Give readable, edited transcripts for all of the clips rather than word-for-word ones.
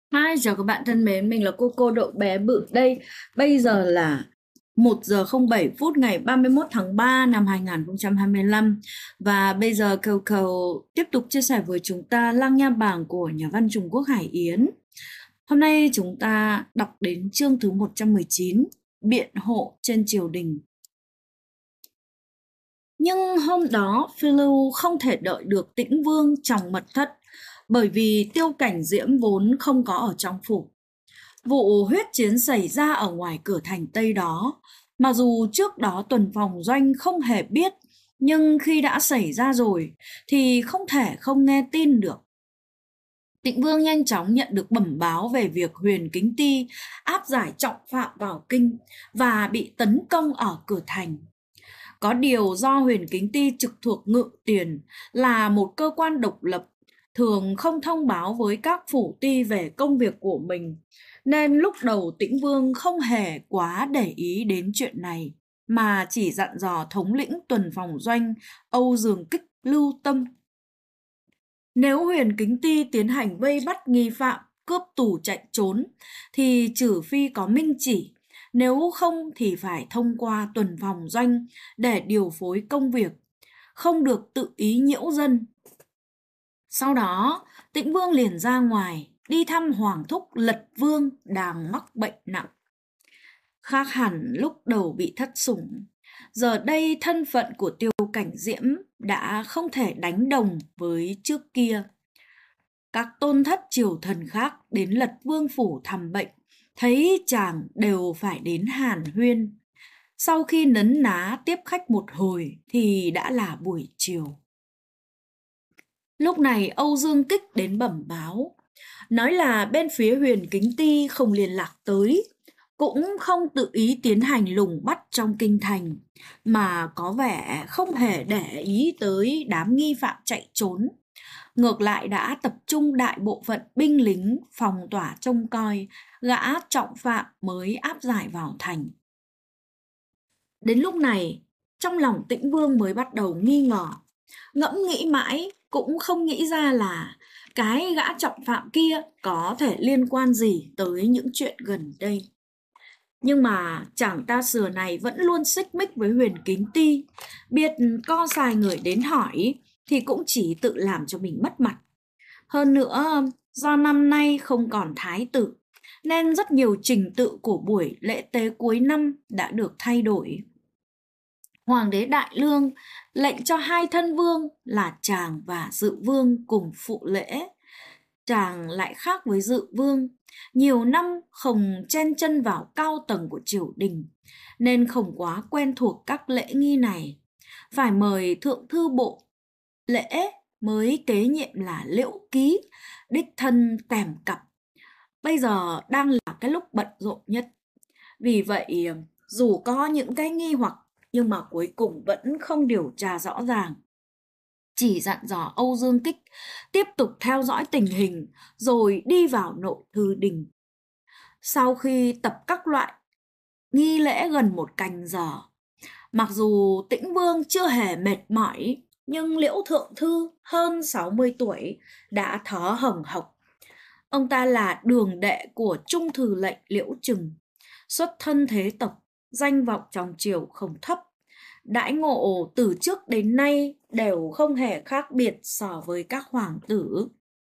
Hi, chào các bạn thân mến, mình là cô Đậu bé bự đây. Bây giờ là 1 giờ 07 phút ngày 31 tháng 3 năm 2025. Và bây giờ Cầu tiếp tục chia sẻ với chúng ta Lăng Nha Bảng của nhà văn Trung Quốc Hải Yến. Hôm nay chúng ta đọc đến chương thứ 119, Biện hộ trên triều đình. Nhưng hôm đó Phiêu Lưu không thể đợi được Tĩnh Vương trong mật thất, bởi vì Tiêu Cảnh Diễm vốn không có ở trong phủ. Vụ huyết chiến xảy ra ở ngoài cửa thành Tây đó, mặc dù trước đó Tuần Phòng Doanh không hề biết, nhưng khi đã xảy ra rồi thì không thể không nghe tin được. Tịnh Vương nhanh chóng nhận được bẩm báo về việc Huyền Kính Ty áp giải trọng phạm vào kinh và bị tấn công ở cửa thành. Có điều do Huyền Kính Ty trực thuộc Ngự Tiền, là một cơ quan độc lập, thường không thông báo với các phủ ty về công việc của mình, nên lúc đầu Tĩnh Vương không hề quá để ý đến chuyện này, mà chỉ dặn dò thống lĩnh Tuần Phòng Doanh Âu Dương Kích lưu tâm. Nếu Huyền Kính Ty tiến hành vây bắt nghi phạm, cướp tù chạy trốn, thì trừ phi có minh chỉ, nếu không thì phải thông qua Tuần Phòng Doanh để điều phối công việc, không được tự ý nhiễu dân. Sau đó, Tĩnh Vương liền ra ngoài, đi thăm Hoàng thúc Lật Vương đang mắc bệnh nặng. Khác hẳn lúc đầu bị thất sủng, giờ đây thân phận của Tiêu Cảnh Diễm đã không thể đánh đồng với trước kia. Các tôn thất triều thần khác đến Lật Vương phủ thăm bệnh, thấy chàng đều phải đến hàn huyên. Sau khi nấn ná tiếp khách một hồi thì đã là buổi chiều. Lúc này Âu Dương Kích đến bẩm báo, nói là bên phía Huyền Kính Ty không liên lạc tới, cũng không tự ý tiến hành lùng bắt trong kinh thành, mà có vẻ không hề để ý tới đám nghi phạm chạy trốn. Ngược lại đã tập trung đại bộ phận binh lính phòng tỏa trông coi, gã trọng phạm mới áp giải vào thành. Đến lúc này, trong lòng Tĩnh Vương mới bắt đầu nghi ngờ, ngẫm nghĩ mãi cũng không nghĩ ra là cái gã trọng phạm kia có thể liên quan gì tới những chuyện gần đây. Nhưng mà chàng ta xưa này vẫn luôn xích mích với Huyền Kính Ty, biết có sai người đến hỏi thì cũng chỉ tự làm cho mình mất mặt. Hơn nữa, do năm nay không còn thái tử, nên rất nhiều trình tự của buổi lễ tế cuối năm đã được thay đổi. Hoàng đế Đại Lương lệnh cho hai thân vương là Tràng và Dự Vương cùng phụ lễ. Tràng lại khác với Dự Vương, nhiều năm không chen chân vào cao tầng của triều đình, nên không quá quen thuộc các lễ nghi này. Phải mời thượng thư bộ lễ mới kế nhiệm là Liễu Ký, đích thân kèm cặp. Bây giờ đang là cái lúc bận rộn nhất. Vì vậy, dù có những cái nghi hoặc, nhưng mà cuối cùng vẫn không điều tra rõ ràng. Chỉ dặn dò Âu Dương Kích tiếp tục theo dõi tình hình, rồi đi vào nội thư đình. Sau khi tập các loại nghi lễ gần 1 canh giờ, mặc dù Tĩnh Vương chưa hề mệt mỏi, nhưng Liễu Thượng Thư hơn 60 tuổi đã thở hồng hộc. Ông ta là đường đệ của Trung Thư lệnh Liễu Trừng, xuất thân thế tộc, danh vọng trong triều không thấp. Đãi ngộ từ trước đến nay đều không hề khác biệt so với các hoàng tử.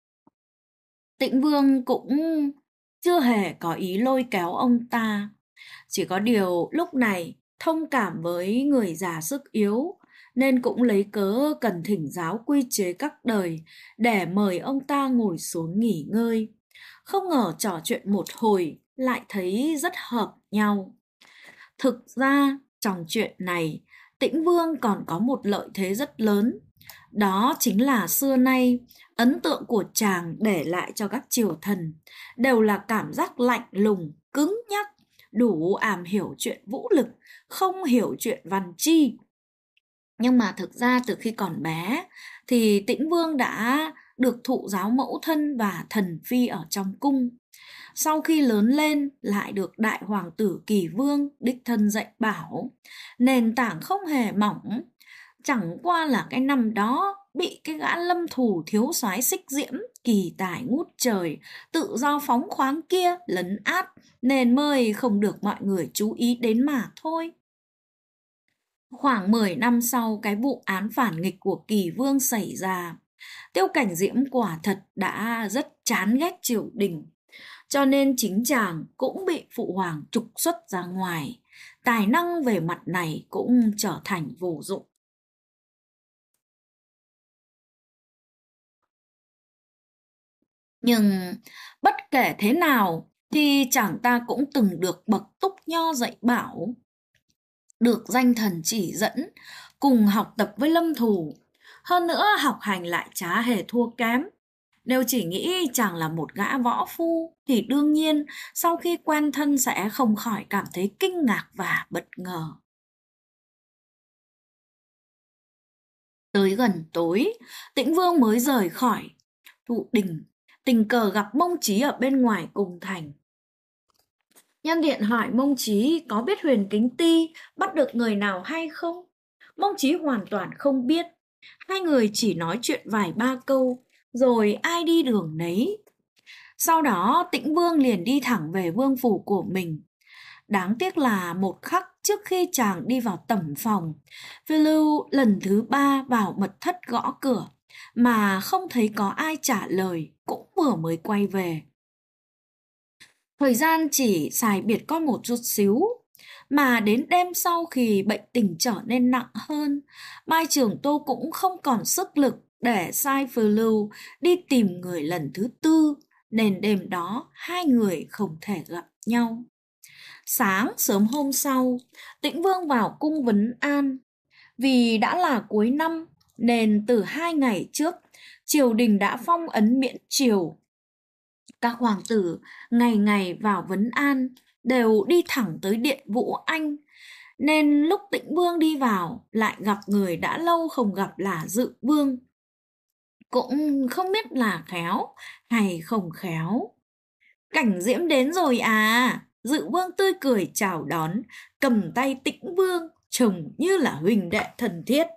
Tĩnh Vương cũng chưa hề có ý lôi kéo ông ta. Chỉ có điều lúc này thông cảm với người già sức yếu, nên cũng lấy cớ cần thỉnh giáo quy chế các đời để mời ông ta ngồi xuống nghỉ ngơi. Không ngờ trò chuyện một hồi lại thấy rất hợp nhau. Thực ra trong chuyện này, Tĩnh Vương còn có một lợi thế rất lớn. Đó chính là xưa nay, ấn tượng của chàng để lại cho các triều thần đều là cảm giác lạnh lùng, cứng nhắc, đủ ảm hiểu chuyện vũ lực, không hiểu chuyện văn chi. Nhưng mà thực ra từ khi còn bé thì Tĩnh Vương đã được thụ giáo mẫu thân và thần phi ở trong cung. Sau khi lớn lên lại được đại hoàng tử Kỳ Vương đích thân dạy bảo, nền tảng không hề mỏng. Chẳng qua là cái năm đó bị cái gã lâm thủ thiếu soái Xích Diễm, kỳ tài ngút trời, tự do phóng khoáng kia lấn át, nên mới không được mọi người chú ý đến mà thôi. Khoảng 10 năm sau cái vụ án phản nghịch của Kỳ Vương xảy ra, Tiêu Cảnh Diễm quả thật đã rất chán ghét triều đình, cho nên chính chàng cũng bị phụ hoàng trục xuất ra ngoài. Tài năng về mặt này cũng trở thành vô dụng. Nhưng bất kể thế nào thì chàng ta cũng từng được bậc túc nho dạy bảo, được danh thần chỉ dẫn, cùng học tập với lâm thủ. Hơn nữa học hành lại chả hề thua kém. Nếu chỉ nghĩ chàng là một gã võ phu thì đương nhiên sau khi quen thân sẽ không khỏi cảm thấy kinh ngạc và bất ngờ. Tới gần tối, Tĩnh Vương mới rời khỏi thụ đình, tình cờ gặp Mông Chí ở bên ngoài cùng thành. Nhân Điện hỏi Mông Chí có biết Huyền Kính Ti bắt được người nào hay không? Mông Chí hoàn toàn không biết. Hai người chỉ nói chuyện vài ba câu, rồi ai đi đường nấy. Sau đó Tĩnh Vương liền đi thẳng về vương phủ của mình. Đáng tiếc là một khắc trước khi chàng đi vào tẩm phòng, Phiêu Lưu lần thứ 3 vào mật thất gõ cửa, mà không thấy có ai trả lời, cũng vừa mới quay về. Thời gian chỉ xài biệt có một chút xíu, mà đến đêm sau khi bệnh tình trở nên nặng hơn, Mai Trường Tô cũng không còn sức lực để sai Phiêu Lưu đi tìm người lần thứ 4, nên đêm đó hai người không thể gặp nhau. Sáng sớm hôm sau, Tĩnh Vương vào cung vấn an. Vì đã là cuối năm, nên từ 2 ngày trước, triều đình đã phong ấn miễn triều. Các hoàng tử ngày ngày vào vấn an đều đi thẳng tới điện Vũ Anh, nên lúc Tĩnh Vương đi vào lại gặp người đã lâu không gặp là Dự Vương. Cũng không biết là khéo hay không khéo. Cảnh Diễm đến rồi à? Dự Vương tươi cười chào đón, cầm tay Tĩnh Vương, trông như là huynh đệ thân thiết.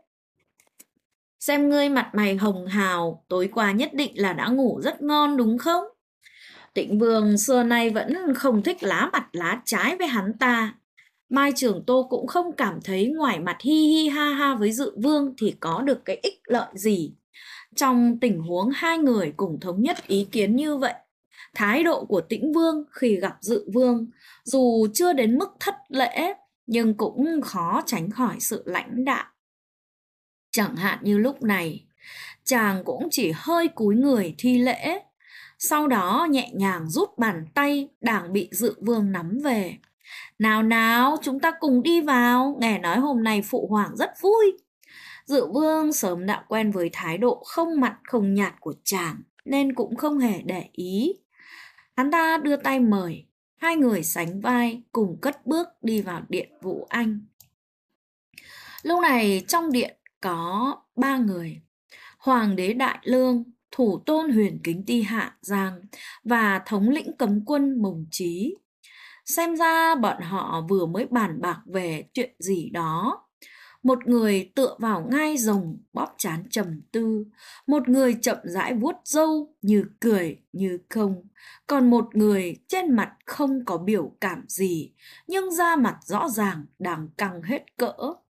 Xem ngươi mặt mày hồng hào, tối qua nhất định là đã ngủ rất ngon đúng không? Tĩnh Vương xưa nay vẫn không thích lá mặt lá trái với hắn ta. Mai Trường Tô cũng không cảm thấy ngoài mặt hi hi ha ha với Dự Vương thì có được cái ích lợi gì. Trong tình huống hai người cùng thống nhất ý kiến như vậy, thái độ của Tĩnh Vương khi gặp Dự Vương dù chưa đến mức thất lễ nhưng cũng khó tránh khỏi sự lãnh đạm. Chẳng hạn như lúc này, chàng cũng chỉ hơi cúi người thi lễ, sau đó nhẹ nhàng rút bàn tay đang bị Dự Vương nắm về. Nào nào, chúng ta cùng đi vào, nghe nói hôm nay phụ hoàng rất vui. Dự Vương sớm đã quen với thái độ không mặn không nhạt của chàng, nên cũng không hề để ý. Hắn ta đưa tay mời, hai người sánh vai cùng cất bước đi vào điện Vũ Anh. Lúc này trong điện có 3 người: Hoàng đế Đại Lương, thủ tôn Huyền Kính Ti Hạ Giang và thống lĩnh cấm quân Mông Chí. Xem ra bọn họ vừa mới bàn bạc về chuyện gì đó. Một người tựa vào ngai rồng bóp trán trầm tư, một người chậm rãi vuốt râu như cười như không, còn một người trên mặt không có biểu cảm gì nhưng da mặt rõ ràng đang căng hết cỡ.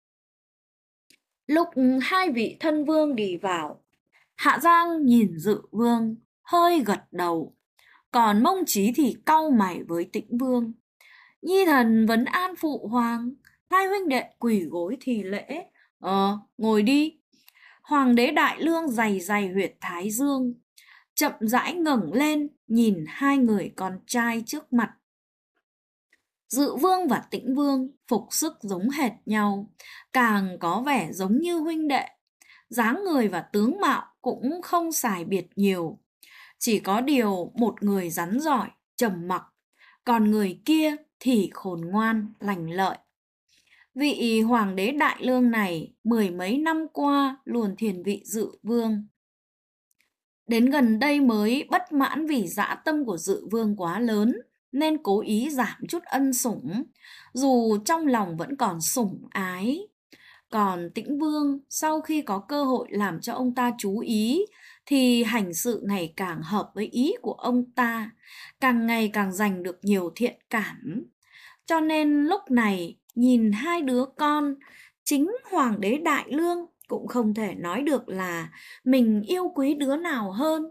Lúc hai vị thân vương đi vào, Hạ Giang nhìn Dự Vương hơi gật đầu, còn Mông Chí thì cau mày với Tĩnh Vương. Nhi thần vấn an phụ hoàng. Hai huynh đệ quỳ gối thì lễ. Ngồi đi. Hoàng đế Đại Lương giày giày huyệt thái dương, chậm rãi ngẩng lên nhìn hai người con trai trước mặt. Dự Vương và Tĩnh Vương phục sức giống hệt nhau, càng có vẻ giống như huynh đệ. Dáng người và tướng mạo cũng không xài biệt nhiều. Chỉ có điều một người rắn giỏi, trầm mặc, còn người kia thì khôn ngoan, lành lợi. Vị hoàng đế Đại Lương này 10 mấy năm qua luôn thiền vị Dự Vương. Đến gần đây mới bất mãn vì dã tâm của Dự Vương quá lớn, nên cố ý giảm chút ân sủng, dù trong lòng vẫn còn sủng ái. Còn Tĩnh Vương sau khi có cơ hội làm cho ông ta chú ý thì hành sự ngày càng hợp với ý của ông ta, càng ngày càng giành được nhiều thiện cảm. Cho nên lúc này nhìn hai đứa con, chính Hoàng đế Đại Lương cũng không thể nói được là mình yêu quý đứa nào hơn.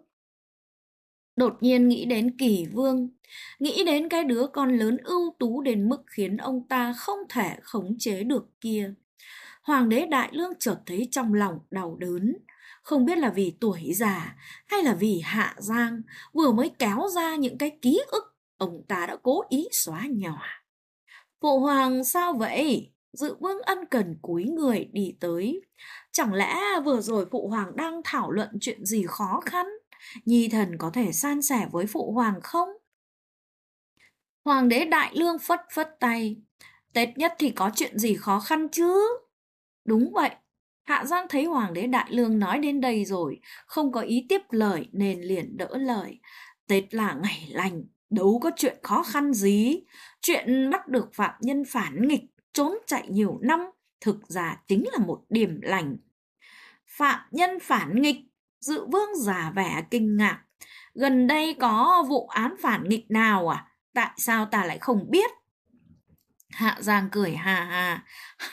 Đột nhiên nghĩ đến Kỳ Vương, nghĩ đến cái đứa con lớn ưu tú đến mức khiến ông ta không thể khống chế được kia. Hoàng đế Đại Lương chợt thấy trong lòng đau đớn, không biết là vì tuổi già hay là vì Hạ Giang vừa mới kéo ra những cái ký ức ông ta đã cố ý xóa nhòa. Phụ hoàng sao vậy? Dự Vương ân cần cúi người đi tới. Chẳng lẽ vừa rồi phụ hoàng đang thảo luận chuyện gì khó khăn? Nhi thần có thể san sẻ với phụ hoàng không? Hoàng đế Đại Lương phất phất tay. Tết nhất thì có chuyện gì khó khăn chứ? Đúng vậy. Hạ Giang thấy Hoàng đế Đại Lương nói đến đây rồi, không có ý tiếp lời nên liền đỡ lời. Tết là ngày lành, đâu có chuyện khó khăn gì. Chuyện bắt được phạm nhân phản nghịch, trốn chạy nhiều năm, thực ra chính là một điểm lành. Phạm nhân phản nghịch, Dự Vương giả vẻ kinh ngạc. Gần đây có vụ án phản nghịch nào à? Tại sao ta lại không biết? Hạ Giang cười hà hà.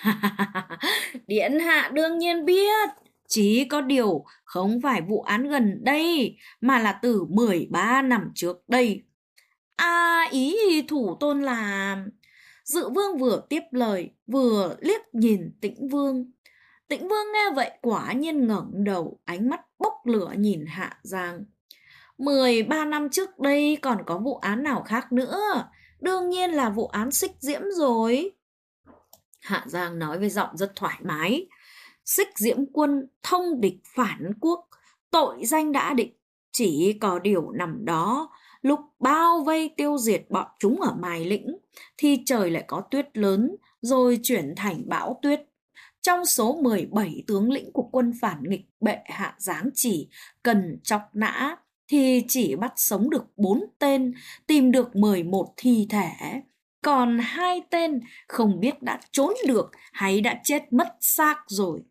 Điện hạ đương nhiên biết. Chỉ có điều không phải vụ án gần đây, mà là từ 13 năm trước đây. À, ý thủ tôn là... Dự Vương vừa tiếp lời, vừa liếc nhìn Tĩnh Vương. Tĩnh Vương nghe vậy quả nhiên ngẩng đầu, ánh mắt bốc lửa nhìn Hạ Giang. 13 năm trước đây còn có vụ án nào khác nữa? Đương nhiên là vụ án Xích Diễm rồi. Hạ Giang nói với giọng rất thoải mái. Xích Diễm quân thông địch phản quốc, tội danh đã định. Chỉ có điều năm đó, lúc bao vây tiêu diệt bọn chúng ở Mai Lĩnh, thì trời lại có tuyết lớn, rồi chuyển thành bão tuyết. Trong số 17 tướng lĩnh của quân phản nghịch bệ hạ giáng chỉ cần chọc nã, thì chỉ bắt sống được 4 tên, tìm được 11 thi thể. Còn 2 tên không biết đã trốn được hay đã chết mất xác rồi.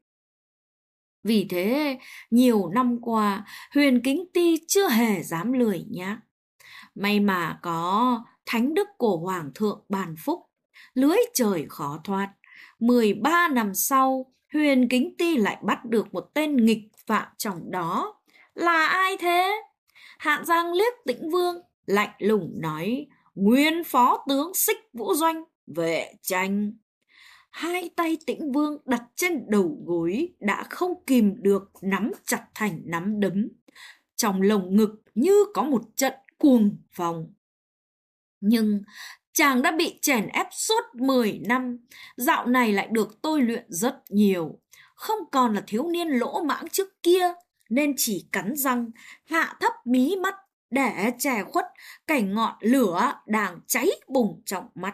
Vì thế, nhiều năm qua, Huyền Kính Ty chưa hề dám lười nhác. May mà có thánh đức của Hoàng thượng ban phúc, lưới trời khó thoát. 13 năm sau, Huyền Kính Ty lại bắt được một tên nghịch phạm trong đó. Là ai thế? Hạ Giang liếc Tĩnh Vương, lạnh lùng nói, nguyên phó tướng Xích Vũ Doanh, Vệ Tranh. Hai tay Tĩnh Vương đặt trên đầu gối đã không kìm được nắm chặt thành nắm đấm. Trong lồng ngực như có một trận cuồng phong. Nhưng chàng đã bị chèn ép suốt 10 năm, dạo này lại được tôi luyện rất nhiều. Không còn là thiếu niên lỗ mãng trước kia, nên chỉ cắn răng, hạ thấp mí mắt để che khuất cảnh ngọn lửa đang cháy bùng trong mắt.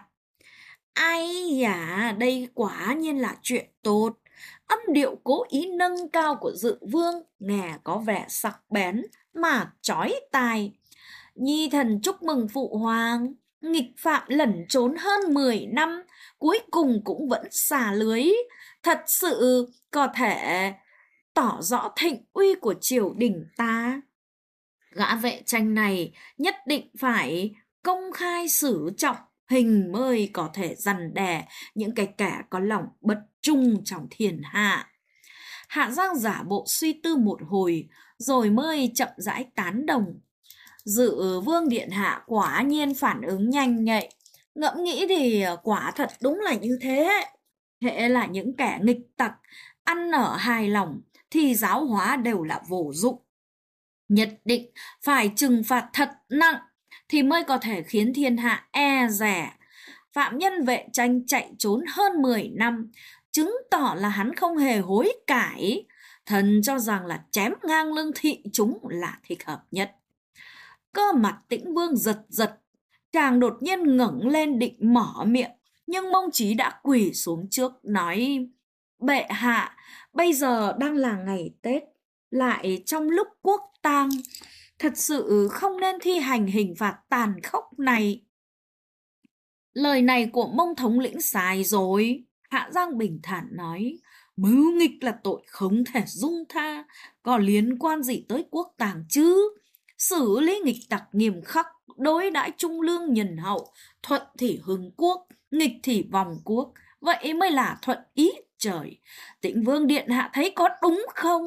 Ai da, đây quả nhiên là chuyện tốt. Âm điệu cố ý nâng cao của Dự Vương nghe có vẻ sắc bén mà chói tai. Nhi thần chúc mừng phụ hoàng. Nghịch phạm lẩn trốn hơn 10 năm, cuối cùng cũng vẫn xả lưới. Thật sự có thể tỏ rõ thịnh uy của triều đình ta. Gã Vệ Tranh này nhất định phải công khai xử trọng hình mới có thể răn đè những cái kẻ có lòng bất trung trong thiên hạ. Hạ Giang giả bộ suy tư một hồi rồi mới chậm rãi tán đồng. Dự Vương điện hạ quả nhiên phản ứng nhanh nhạy. Ngẫm nghĩ thì quả thật đúng là như thế. Hễ là những kẻ nghịch tặc ăn ở hài lòng thì giáo hóa đều là vô dụng. Nhất định phải trừng phạt thật nặng thì mới có thể khiến thiên hạ e dè. Phạm nhân Vệ Tranh chạy trốn hơn 10 năm, chứng tỏ là hắn không hề hối cải. Thần cho rằng là chém ngang lưng thị chúng là thích hợp nhất. Cơ mặt Tĩnh Vương giật giật, chàng đột nhiên ngẩng lên định mở miệng, nhưng Mông Chí đã quỳ xuống trước nói: Bệ hạ, bây giờ đang là ngày Tết, lại trong lúc quốc tang, thật sự không nên thi hành hình phạt tàn khốc này. Lời này của Mông thống lĩnh sai rồi, Hạ Giang bình thản nói. Mưu nghịch là tội không thể dung tha, có liên quan gì tới quốc tàng chứ? Xử lý nghịch tặc nghiêm khắc, đối đãi trung lương nhân hậu, thuận thì hưng quốc, nghịch thì vòng quốc, vậy mới là thuận ý trời. Tĩnh Vương điện hạ thấy có đúng không?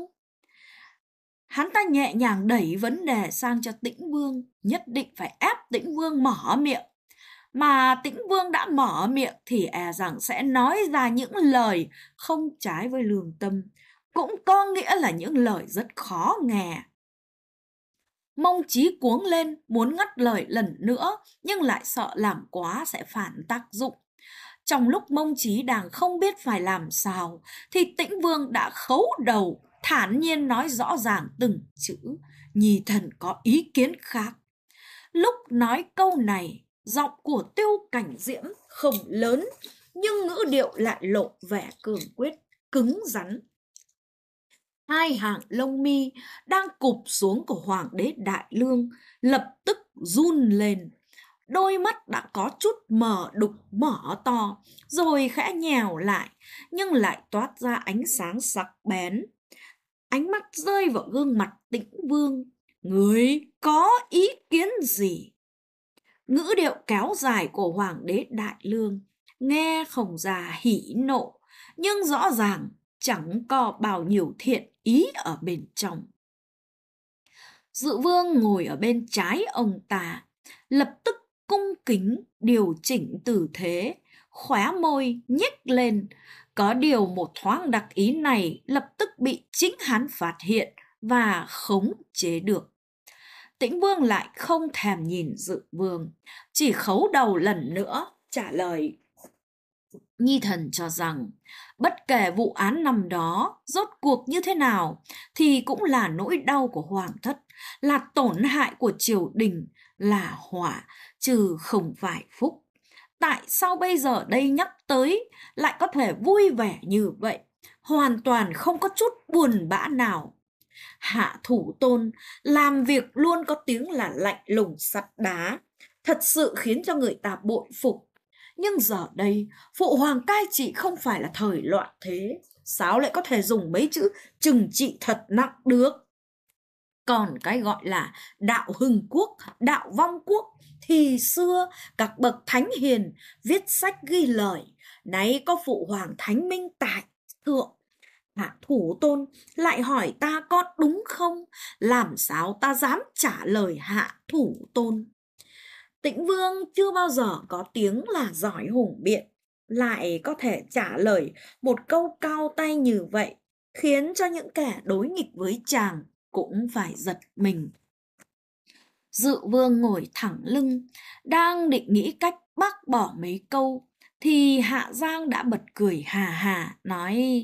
Hắn ta nhẹ nhàng đẩy vấn đề sang cho Tĩnh Vương, nhất định phải ép Tĩnh Vương mở miệng. Mà Tĩnh Vương đã mở miệng thì e rằng sẽ nói ra những lời không trái với lương tâm, cũng có nghĩa là những lời rất khó nghe. Mông Chí cuống lên muốn ngắt lời lần nữa, nhưng lại sợ làm quá sẽ phản tác dụng. Trong lúc Mông Chí đang không biết phải làm sao, thì Tĩnh Vương đã khấu đầu, thản nhiên nói rõ ràng từng chữ. Nhi thần có ý kiến khác. Lúc nói câu này, giọng của Tiêu Cảnh Diễm không lớn, nhưng ngữ điệu lại lộ vẻ cường quyết, cứng rắn. Hai hàng lông mi đang cụp xuống của Hoàng đế Đại Lương lập tức run lên. Đôi mắt đã có chút mở đục mở to, rồi khẽ nhèo lại, nhưng lại toát ra ánh sáng sắc bén. Ánh mắt rơi vào gương mặt Tĩnh Vương. Người có ý kiến gì? Ngữ điệu kéo dài của Hoàng đế Đại Lương nghe không ra hỉ nộ, nhưng rõ ràng chẳng có bao nhiêu thiện ý ở bên trong. Dự Vương ngồi ở bên trái ông ta, lập tức cung kính điều chỉnh tư thế, khóe môi nhếch lên. Có điều một thoáng đặc ý này lập tức bị chính hắn phát hiện và khống chế được. Tĩnh Vương lại không thèm nhìn Dự Vương, chỉ khấu đầu lần nữa trả lời. Nhi thần cho rằng bất kể vụ án năm đó rốt cuộc như thế nào thì cũng là nỗi đau của hoàng thất, là tổn hại của triều đình, là họa chứ không phải phúc. Tại sao bây giờ đây nhắc tới lại có thể vui vẻ như vậy, hoàn toàn không có chút buồn bã nào. Hạ Thủ Tôn làm việc luôn có tiếng là lạnh lùng sắt đá, thật sự khiến cho người ta bội phục. Nhưng giờ đây, phụ hoàng cai trị không phải là thời loạn thế, sao lại có thể dùng mấy chữ trừng trị thật nặng được? Còn cái gọi là đạo hưng quốc, đạo vong quốc thì xưa các bậc thánh hiền viết sách ghi lời, nay có phụ hoàng thánh minh tại thượng. Hạ Thủ Tôn lại hỏi ta có đúng không? Làm sao ta dám trả lời Hạ Thủ Tôn? Tĩnh Vương chưa bao giờ có tiếng là giỏi hùng biện, lại có thể trả lời một câu cao tay như vậy, khiến cho những kẻ đối nghịch với chàng cũng phải giật mình. Dự Vương ngồi thẳng lưng, đang định nghĩ cách bác bỏ mấy câu, thì Hạ Giang đã bật cười hà hà, nói: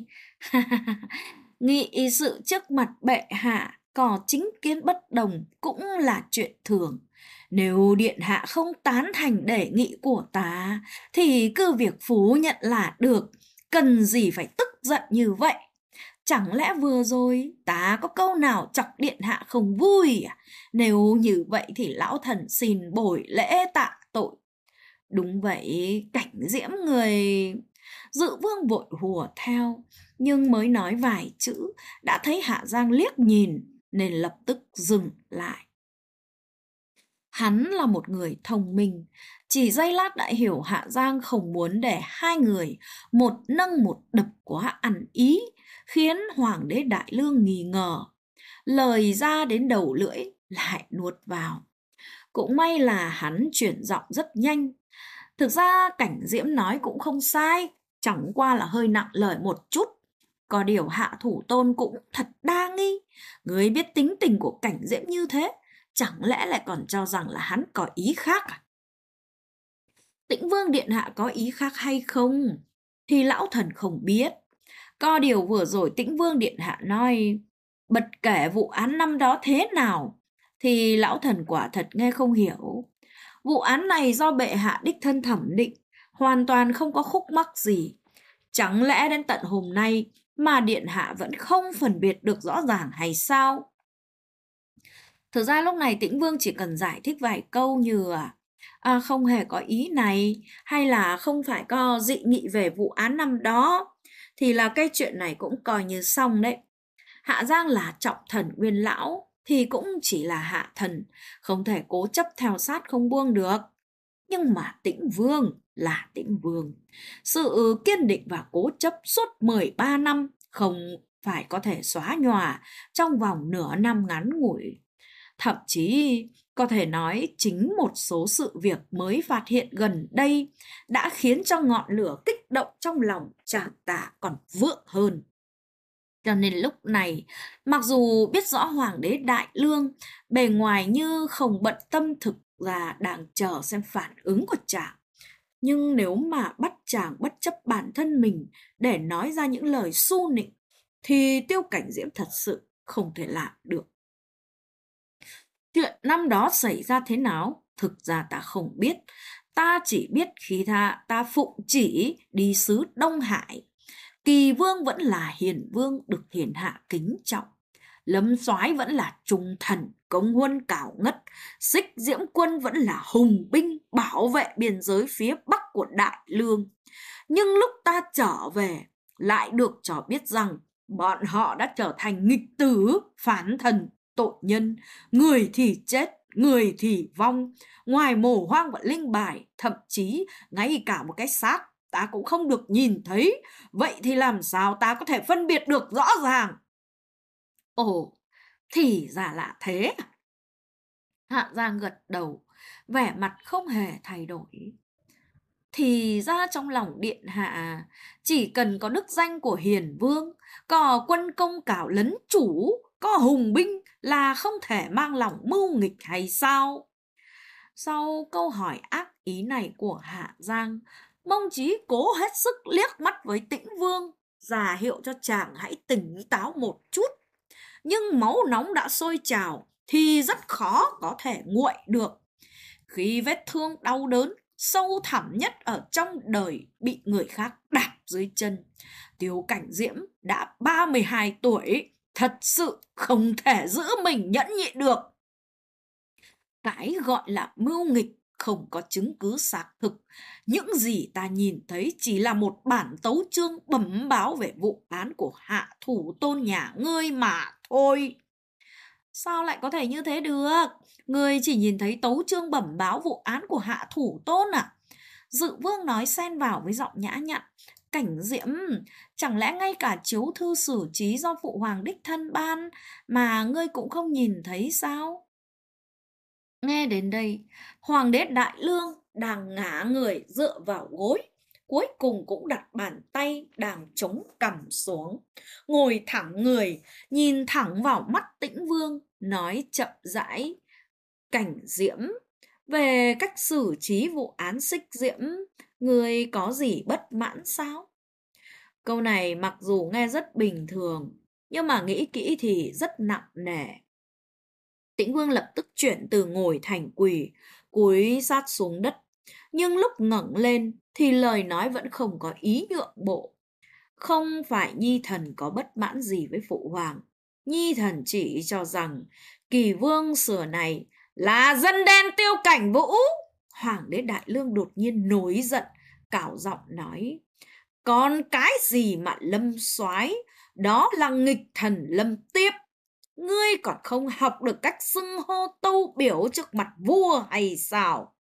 nghị sự trước mặt bệ hạ có chính kiến bất đồng cũng là chuyện thường. Nếu điện hạ không tán thành đề nghị của ta thì cứ việc phủ nhận là được, cần gì phải tức giận như vậy. Chẳng lẽ vừa rồi ta có câu nào chọc điện hạ không vui à? Nếu như vậy thì lão thần xin bồi lễ tạ tội. Đúng vậy, Cảnh Diễm người... Dự Vương vội hùa theo, nhưng mới nói vài chữ đã thấy Hạ Giang liếc nhìn nên lập tức dừng lại. Hắn là một người thông minh, chỉ giây lát đã hiểu Hạ Giang không muốn để hai người một nâng một đập quá ăn ý, khiến Hoàng đế Đại Lương nghi ngờ. Lời ra đến đầu lưỡi lại nuốt vào. Cũng may là hắn chuyển giọng rất nhanh. Thực ra Cảnh Diễm nói cũng không sai, chẳng qua là hơi nặng lời một chút. Có điều Hạ Thủ Tôn cũng thật đa nghi. Người biết tính tình của Cảnh Diễm như thế, chẳng lẽ lại còn cho rằng là hắn có ý khác à? Tĩnh Vương điện hạ có ý khác hay không thì lão thần không biết. Có điều vừa rồi Tĩnh Vương điện hạ nói bất kể vụ án năm đó thế nào thì lão thần quả thật nghe không hiểu. Vụ án này do bệ hạ đích thân thẩm định, hoàn toàn không có khúc mắc gì. Chẳng lẽ đến tận hôm nay mà điện hạ vẫn không phân biệt được rõ ràng hay sao? Thực ra lúc này Tĩnh Vương chỉ cần giải thích vài câu như không hề có ý này, hay là không phải có dị nghị về vụ án năm đó, thì là cái chuyện này cũng coi như xong đấy. Hạ Giang là trọng thần Nguyên lão thì cũng chỉ là hạ thần, không thể cố chấp theo sát không buông được. Nhưng mà Tĩnh Vương là Tĩnh Vương, sự kiên định và cố chấp suốt 13 năm không phải có thể xóa nhòa trong vòng nửa năm ngắn ngủi. Thậm chí có thể nói chính một số sự việc mới phát hiện gần đây đã khiến cho ngọn lửa kích động trong lòng chàng ta còn vượng hơn. Cho nên lúc này, mặc dù biết rõ Hoàng đế Đại Lương bề ngoài như không bận tâm, thực là đang chờ xem phản ứng của chàng, nhưng nếu mà bắt chàng bất chấp bản thân mình để nói ra những lời su nịnh thì Tiêu Cảnh Diễm thật sự không thể làm được. Chuyện năm đó xảy ra thế nào, thực ra ta không biết. Ta chỉ biết khi ta phụng chỉ đi xứ Đông Hải, Kỳ Vương vẫn là hiền vương được thiên hạ kính trọng. Lâm Soái vẫn là trung thần, công huân cảo ngất. Xích Diễm Quân vẫn là hùng binh bảo vệ biên giới phía bắc của Đại Lương. Nhưng lúc ta trở về, lại được cho biết rằng bọn họ đã trở thành nghịch tử, phản thần, tội nhân. Người thì chết, người thì vong. Ngoài mồ hoang và linh bài, thậm chí ngay cả một cái xác ta cũng không được nhìn thấy. Vậy thì làm sao ta có thể phân biệt được rõ ràng? Ồ, thì ra là thế. Hạ Giang gật đầu, vẻ mặt không hề thay đổi. Thì ra trong lòng điện hạ, chỉ cần có đức danh của hiền vương, có quân công cảo lấn chủ, có hùng binh là không thể mang lòng mưu nghịch hay sao? Sau câu hỏi ác ý này của Hạ Giang, Mông Chí cố hết sức liếc mắt với Tĩnh Vương, ra hiệu cho chàng hãy tỉnh táo một chút. Nhưng máu nóng đã sôi trào thì rất khó có thể nguội được. Khi vết thương đau đớn sâu thẳm nhất ở trong đời bị người khác đạp dưới chân, Tiêu Cảnh Diễm đã 32 tuổi, thật sự không thể giữ mình nhẫn nhịn được. Cái gọi là mưu nghịch không có chứng cứ xác thực. Những gì ta nhìn thấy chỉ là một bản tấu chương bẩm báo về vụ án của hạ thủ tôn nhà ngươi mà thôi. Sao lại có thể như thế được? Ngươi chỉ nhìn thấy tấu chương bẩm báo vụ án của hạ thủ tôn à? Dự Vương nói xen vào với giọng nhã nhặn. Cảnh Diễm, chẳng lẽ ngay cả chiếu thư xử trí do phụ hoàng đích thân ban mà ngươi cũng không nhìn thấy sao? Nghe đến đây, Hoàng đế Đại Lương đang ngả người dựa vào gối, cuối cùng cũng đặt bàn tay đang chống cằm xuống, ngồi thẳng người, nhìn thẳng vào mắt Tĩnh Vương, nói chậm rãi: Cảnh Diễm, về cách xử trí vụ án Xích Diễm, người có gì bất mãn sao? Câu này mặc dù nghe rất bình thường, nhưng mà nghĩ kỹ thì rất nặng nề. Tĩnh Vương lập tức chuyển từ ngồi thành quỳ, cúi sát xuống đất. Nhưng lúc ngẩng lên thì lời nói vẫn không có ý nhượng bộ. Không phải Nhi thần có bất mãn gì với phụ hoàng. Nhi thần chỉ cho rằng Kỳ Vương xưa này là dân đen Tiêu Cảnh Vũ. Hoàng đế Đại Lương đột nhiên nổi giận, cảo giọng nói: Còn cái gì mà Lâm soái, đó là nghịch thần Lâm Tiếp. Ngươi còn không học được cách xưng hô tâu biểu trước mặt vua hay sao?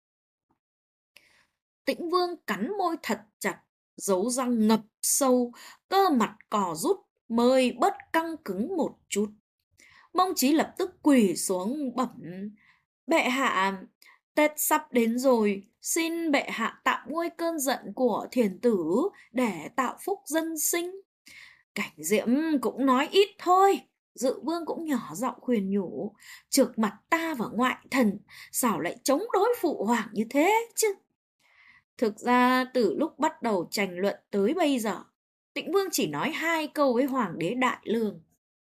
Tĩnh Vương cắn môi thật chặt, dấu răng ngập sâu, cơ mặt cò rút, mới bớt căng cứng một chút. Mông Chí lập tức quỳ xuống bẩm: Bệ hạ, Tết sắp đến rồi, xin bệ hạ tạm nguôi cơn giận của thiền tử để tạo phúc dân sinh. Cảnh Diễm cũng nói ít thôi. Dự Vương cũng nhỏ giọng khuyên nhủ: Trước mặt ta và ngoại thần, sao lại chống đối phụ hoàng như thế chứ? Thực ra từ lúc bắt đầu tranh luận tới bây giờ, Tĩnh Vương chỉ nói 2 câu với Hoàng đế Đại Lương.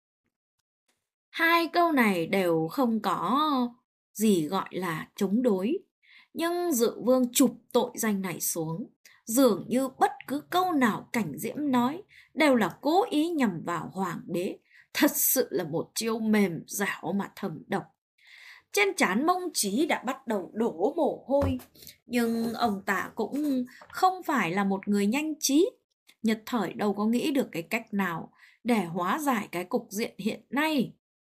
2 câu này đều không có gì gọi là chống đối. Nhưng Dự Vương chụp tội danh này xuống, dường như bất cứ câu nào Cảnh Diễm nói đều là cố ý nhằm vào Hoàng đế. Thật sự là một chiêu mềm dẻo mà thầm độc. Trên trán Mông Chí đã bắt đầu đổ mồ hôi, nhưng ông ta cũng không phải là một người nhanh trí. nhất thời đâu có nghĩ được cái cách nào để hóa giải cái cục diện hiện nay.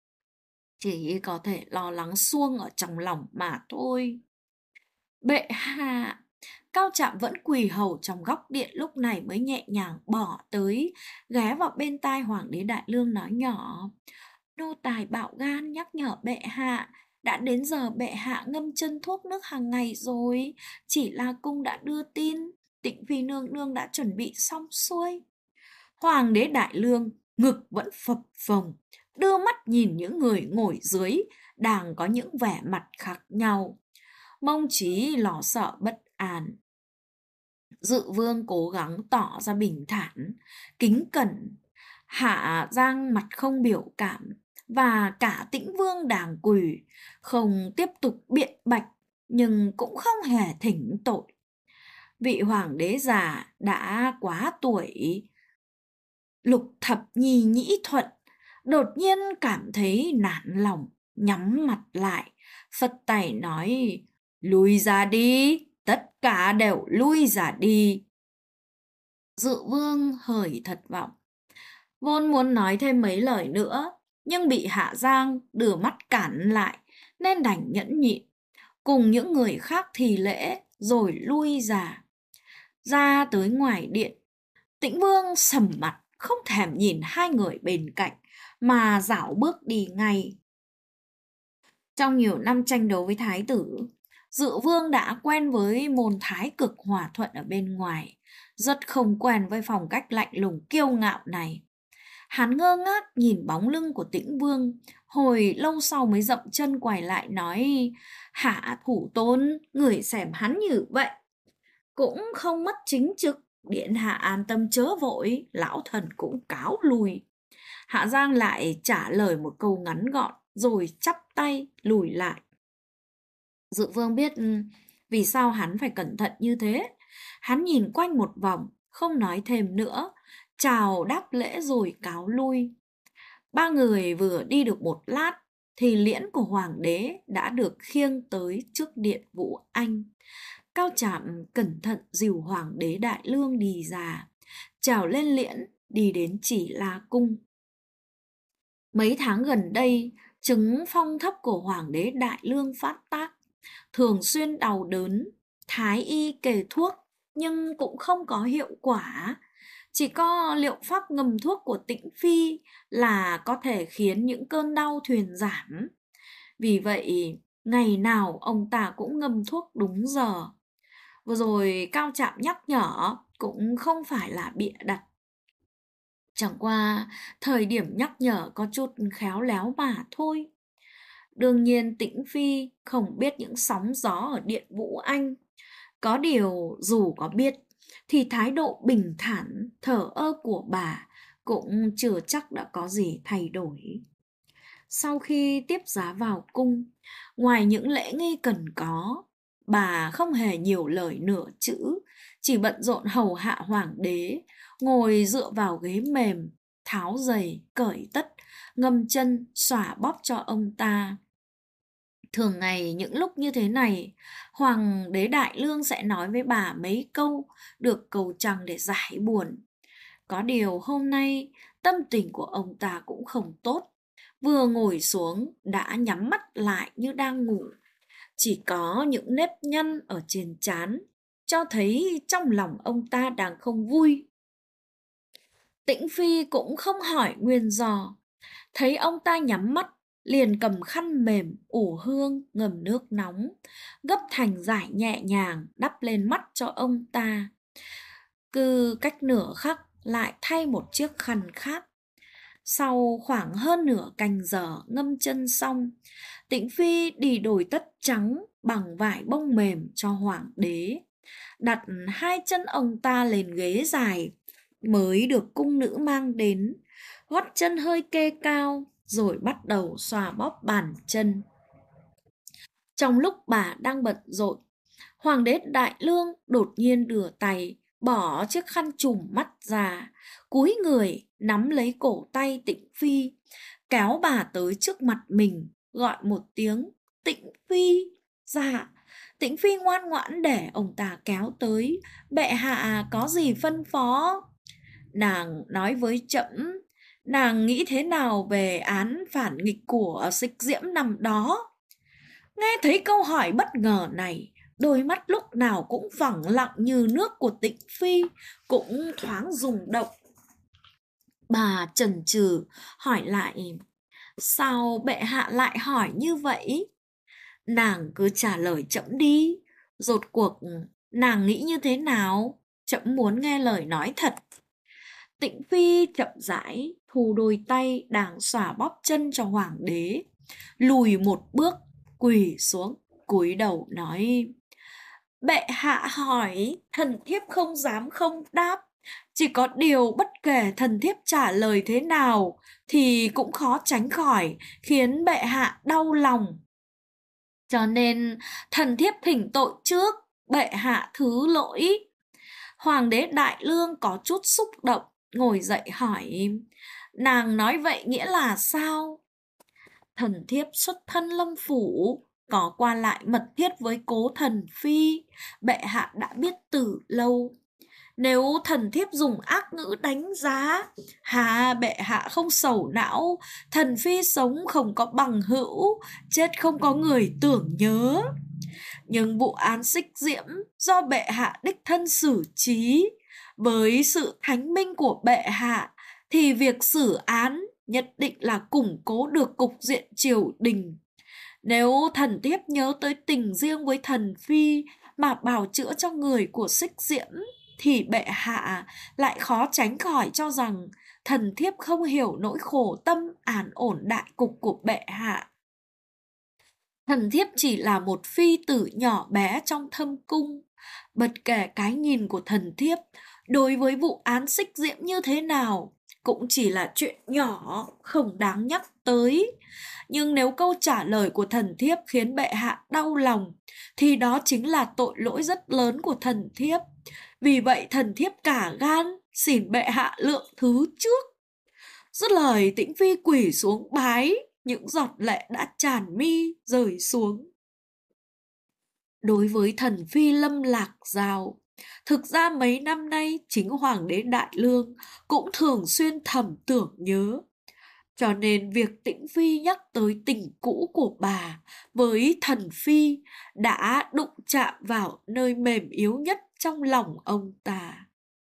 Chỉ có thể lo lắng suông ở trong lòng mà thôi. Bệ hạ. Cao Trạm vẫn quỳ hầu trong góc điện lúc này mới nhẹ nhàng bỏ tới, ghé vào bên tai Hoàng đế Đại Lương nói nhỏ: Nô tài bạo gan nhắc nhở bệ hạ, đã đến giờ bệ hạ ngâm chân thuốc nước hàng ngày rồi, chỉ là cung đã đưa tin, Tĩnh Phi nương nương đã chuẩn bị xong xuôi. Hoàng đế Đại Lương ngực vẫn phập phồng, đưa mắt nhìn những người ngồi dưới đang có những vẻ mặt khác nhau. Mông Trí lo sợ bất an. Dự Vương cố gắng tỏ ra bình thản, kính cẩn. Hạ Giang mặt không biểu cảm, và cả Tĩnh Vương đàng quỳ, không tiếp tục biện bạch, nhưng cũng không hề thỉnh tội. Vị hoàng đế già đã quá tuổi lục thập nhì nhĩ thuận, đột nhiên cảm thấy nản lòng, nhắm mặt lại, phất tay nói: Lui ra đi, tất cả đều lui ra đi. Dự Vương hơi thất vọng, vốn muốn nói thêm mấy lời nữa, nhưng bị Hạ Giang đưa mắt cản lại, nên đành nhẫn nhịn, cùng những người khác thì lễ rồi lui ra. Ra tới ngoài điện, Tĩnh Vương sầm mặt, không thèm nhìn hai người bên cạnh, mà dạo bước đi ngay. Trong nhiều năm tranh đấu với thái tử, Dự Vương đã quen với môn thái cực hòa thuận ở bên ngoài, rất không quen với phong cách lạnh lùng kiêu ngạo này. Hắn ngơ ngác nhìn bóng lưng của Tĩnh Vương, hồi lâu sau mới dậm chân quay lại nói: Hạ thủ tôn, người xem hắn như vậy cũng không mất chính trực, điện hạ an tâm chớ vội, lão thần cũng cáo lui. Hạ Giang lại trả lời một câu ngắn gọn, rồi chắp tay lùi lại. Dự Vương biết vì sao hắn phải cẩn thận như thế. Hắn nhìn quanh một vòng, không nói thêm nữa, chào đáp lễ rồi cáo lui. Ba người vừa đi được một lát, thì liễn của hoàng đế đã được khiêng tới trước điện Vũ Anh. Cao Trạm cẩn thận dìu hoàng đế Đại Lương đi ra, trèo lên liễn đi đến Chỉ La cung. Mấy tháng gần đây, chứng phong thấp của hoàng đế Đại Lương phát tác, thường xuyên đau đớn, thái y kê thuốc nhưng cũng không có hiệu quả. Chỉ có liệu pháp ngâm thuốc của Tĩnh Phi là có thể khiến những cơn đau thuyên giảm. Vì vậy, ngày nào ông ta cũng ngâm thuốc đúng giờ. Vừa rồi Cao Trạm nhắc nhở cũng không phải là bịa đặt. Chẳng qua thời điểm nhắc nhở có chút khéo léo mà thôi. Đương nhiên Tĩnh Phi không biết những sóng gió ở điện Vũ Anh. Có điều dù có biết thì thái độ bình thản, thờ ơ của bà cũng chưa chắc đã có gì thay đổi. Sau khi tiếp giá vào cung, ngoài những lễ nghi cần có, bà không hề nhiều lời nửa chữ, chỉ bận rộn hầu hạ hoàng đế, ngồi dựa vào ghế mềm, tháo giày, cởi tất, ngâm chân, xõa bóp cho ông ta. Thường ngày những lúc như thế này, hoàng đế Đại Lương sẽ nói với bà mấy câu, được cầu trăng để giải buồn. Có điều hôm nay, tâm tình của ông ta cũng không tốt. Vừa ngồi xuống đã nhắm mắt lại như đang ngủ. Chỉ có những nếp nhăn ở trên trán, cho thấy trong lòng ông ta đang không vui. Tĩnh Phi cũng không hỏi nguyên do. Thấy ông ta nhắm mắt, liền cầm khăn mềm, ủ hương, ngâm nước nóng, gấp thành dải nhẹ nhàng, đắp lên mắt cho ông ta. Cứ cách nửa khắc lại thay một chiếc khăn khác. Sau khoảng hơn nửa canh giờ ngâm chân xong, Tĩnh Phi đi đổi tất trắng bằng vải bông mềm cho hoàng đế, đặt hai chân ông ta lên ghế dài mới được cung nữ mang đến, gót chân hơi kê cao rồi bắt đầu xoa bóp bàn chân. Trong lúc bà đang bận rộn, hoàng đế Đại Lương đột nhiên đưa tay bỏ chiếc khăn trùm mắt ra, cúi người nắm lấy cổ tay Tĩnh Phi, kéo bà tới trước mặt mình, gọi một tiếng: Tĩnh Phi. Dạ. Tĩnh Phi ngoan ngoãn để ông ta kéo tới. Bệ hạ có gì phân phó? Nàng nói với trẫm, nàng nghĩ thế nào về án phản nghịch của Xích Diễm năm đó? Nghe thấy câu hỏi bất ngờ này, đôi mắt lúc nào cũng phẳng lặng như nước của Tịnh Phi cũng thoáng rung động. Bà chần chừ hỏi lại, sao bệ hạ lại hỏi như vậy? Nàng cứ trả lời trẫm đi, rốt cuộc nàng nghĩ như thế nào? Trẫm muốn nghe lời nói thật. Tịnh Phi chậm rãi thu đôi tay đang xòa bóp chân cho hoàng đế, lùi một bước, quỳ xuống, cúi đầu nói, bệ hạ hỏi, thần thiếp không dám không đáp. Chỉ có điều bất kể thần thiếp trả lời thế nào thì cũng khó tránh khỏi khiến bệ hạ đau lòng. Cho nên thần thiếp thỉnh tội trước, bệ hạ thứ lỗi. Hoàng đế Đại Lương có chút xúc động, ngồi dậy hỏi, nàng nói vậy nghĩa là sao? Thần thiếp xuất thân Lâm Phủ, có qua lại mật thiết với cố thần phi, bệ hạ đã biết từ lâu. Nếu thần thiếp dùng ác ngữ đánh giá, hà bệ hạ không sầu não, thần phi sống không có bằng hữu, chết không có người tưởng nhớ. Nhưng vụ án Xích Diễm do bệ hạ đích thân xử trí, với sự thánh minh của bệ hạ thì việc xử án nhất định là củng cố được cục diện triều đình. Nếu thần thiếp nhớ tới tình riêng với thần phi mà bào chữa cho người của Xích Diễm, thì bệ hạ lại khó tránh khỏi cho rằng thần thiếp không hiểu nỗi khổ tâm an ổn đại cục của bệ hạ. Thần thiếp chỉ là một phi tử nhỏ bé trong thâm cung. Bất kể cái nhìn của thần thiếp đối với vụ án Xích Diễm như thế nào, cũng chỉ là chuyện nhỏ, không đáng nhắc tới. Nhưng nếu câu trả lời của thần thiếp khiến bệ hạ đau lòng, thì đó chính là tội lỗi rất lớn của thần thiếp. Vì vậy thần thiếp cả gan, xin bệ hạ lượng thứ trước. Dứt lời, Tĩnh Phi quỳ xuống bái, những giọt lệ đã tràn mi rơi xuống. Đối với thần phi Lâm Lạc Giao, thực ra mấy năm nay chính Hoàng đế Đại Lương cũng thường xuyên thầm tưởng nhớ. Cho nên việc Tĩnh Phi nhắc tới tình cũ của bà với thần phi đã đụng chạm vào nơi mềm yếu nhất trong lòng ông ta.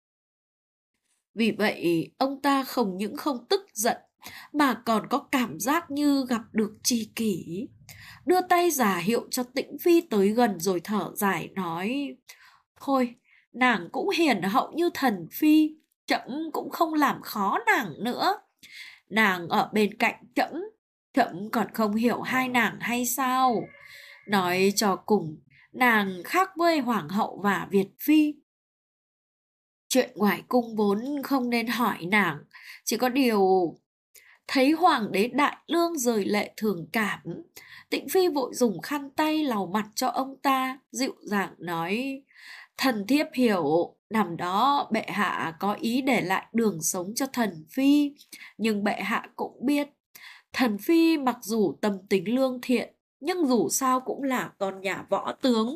Vì vậy, ông ta không những không tức giận mà còn có cảm giác như gặp được tri kỷ. Đưa tay giả hiệu cho Tĩnh Phi tới gần rồi thở dài nói, thôi, nàng cũng hiền hậu như thần phi, trẫm cũng không làm khó nàng nữa. Nàng ở bên cạnh trẫm còn không hiểu hai nàng hay sao? Nói cho cùng, nàng khác với Hoàng hậu và Việt phi. Chuyện ngoài cung vốn không nên hỏi nàng, chỉ có điều thấy Hoàng đế Đại Lương rơi lệ thường cảm, Tĩnh Phi vội dùng khăn tay lau mặt cho ông ta, dịu dàng nói, thần thiếp hiểu, năm đó bệ hạ có ý để lại đường sống cho thần phi, nhưng bệ hạ cũng biết, thần phi mặc dù tâm tính lương thiện, nhưng dù sao cũng là con nhà võ tướng.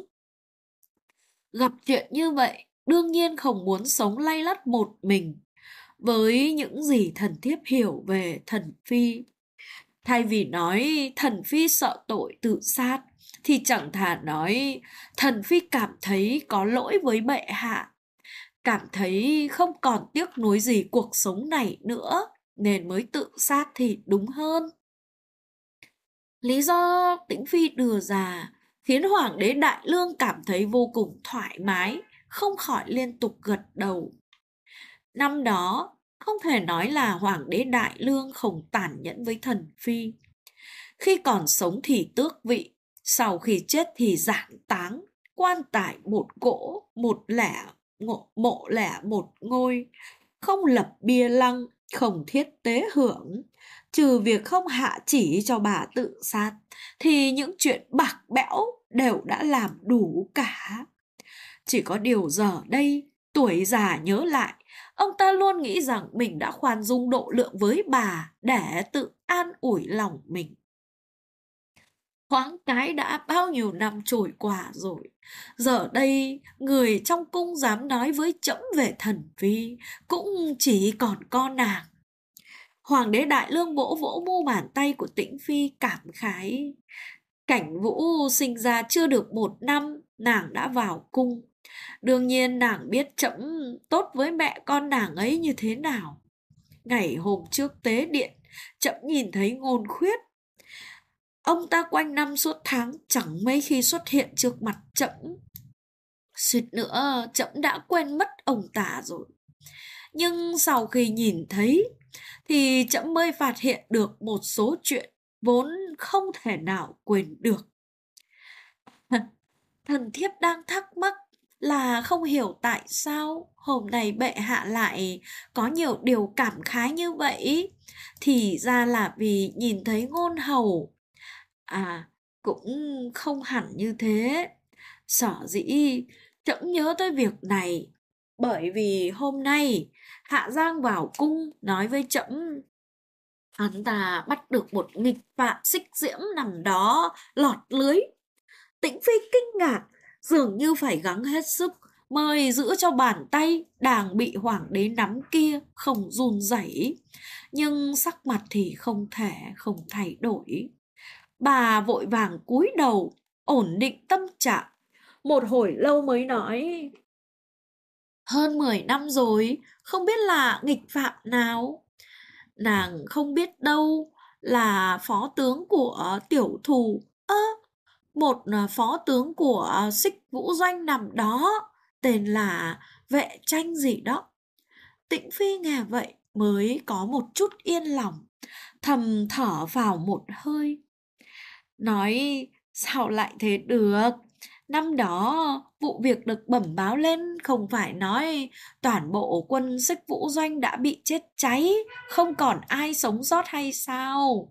Gặp chuyện như vậy, đương nhiên không muốn sống lay lắt một mình. Với những gì thần thiếp hiểu về thần phi, thay vì nói thần phi sợ tội tự sát, thì chẳng thà nói thần phi cảm thấy có lỗi với bệ hạ, cảm thấy không còn tiếc nuối gì cuộc sống này nữa, nên mới tự sát thì đúng hơn. Lý do Tĩnh Phi đưa ra khiến Hoàng đế Đại Lương cảm thấy vô cùng thoải mái, không khỏi liên tục gật đầu. Năm đó, không thể nói là Hoàng đế Đại Lương không tàn nhẫn với thần phi. Khi còn sống thì tước vị, sau khi chết thì giảng táng, quan tài một cỗ, mộ lẻ một ngôi, không lập bia lăng, không thiết tế hưởng. Trừ việc không hạ chỉ cho bà tự sát, thì những chuyện bạc bẽo đều đã làm đủ cả. Chỉ có điều giờ đây, tuổi già nhớ lại, ông ta luôn nghĩ rằng mình đã khoan dung độ lượng với bà để tự an ủi lòng mình. Thoáng cái đã bao nhiêu năm trôi qua rồi. Giờ đây người trong cung dám nói với trẫm về thần phi cũng chỉ còn con nàng. Hoàng đế Đại Lương vỗ vỗ mu bàn tay của Tĩnh Phi cảm khái. Cảnh Vũ sinh ra chưa được 1 năm, nàng đã vào cung. Đương nhiên nàng biết trẫm tốt với mẹ con nàng ấy như thế nào. Ngày hôm trước tế điện, trẫm nhìn thấy Ngôn Khuyết. Ông ta quanh năm suốt tháng chẳng mấy khi xuất hiện trước mặt trẫm. Suýt nữa trẫm đã quên mất ông ta rồi. Nhưng sau khi nhìn thấy thì trẫm mới phát hiện được một số chuyện vốn không thể nào quên được. Thần thiếp đang thắc mắc là không hiểu tại sao hôm nay bệ hạ lại có nhiều điều cảm khái như vậy. Thì ra là vì nhìn thấy Ngôn hầu. À, cũng không hẳn như thế. Sở dĩ trẫm nhớ tới việc này bởi vì hôm nay Hạ Giang vào cung nói với trẫm hắn ta bắt được một nghịch phạm xích diễm nằm đó lọt lưới. Tĩnh Phi kinh ngạc, dường như phải gắng hết sức mới giữ cho bàn tay đang bị hoàng đế nắm kia không run rẩy, nhưng sắc mặt thì không thể không thay đổi. Bà vội vàng cúi đầu ổn định tâm trạng, một hồi lâu mới nói: hơn 10 năm rồi, không biết là nghịch phạm nào. Nàng không biết đâu, là phó tướng của tiểu thù. Một phó tướng của Xích Vũ Doanh nằm đó, tên là Vệ Tranh gì đó. Tĩnh Phi nghe vậy mới có một chút yên lòng, thầm thở vào một hơi. Nói sao lại thế được? Năm đó vụ việc được bẩm báo lên không phải nói toàn bộ quân Xích Vũ Doanh đã bị chết cháy, không còn ai sống sót hay sao?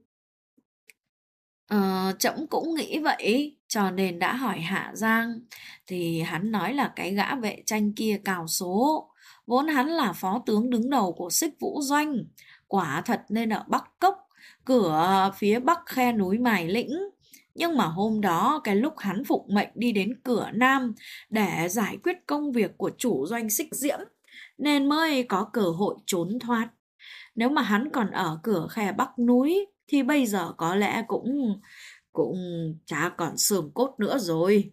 Trẫm cũng nghĩ vậy, cho nên đã hỏi Hạ Giang. Thì hắn nói là cái gã Vệ Tranh kia cào số. Vốn hắn là phó tướng đứng đầu của Xích Vũ Doanh. Quả thật nên ở Bắc Cốc, cửa phía bắc khe núi Mài Lĩnh. Nhưng mà hôm đó cái lúc hắn phụng mệnh đi đến cửa Nam để giải quyết công việc của chủ doanh Xích Diễm, nên mới có cơ hội trốn thoát. Nếu mà hắn còn ở cửa khe bắc núi thì bây giờ có lẽ cũng chả còn xương cốt nữa rồi.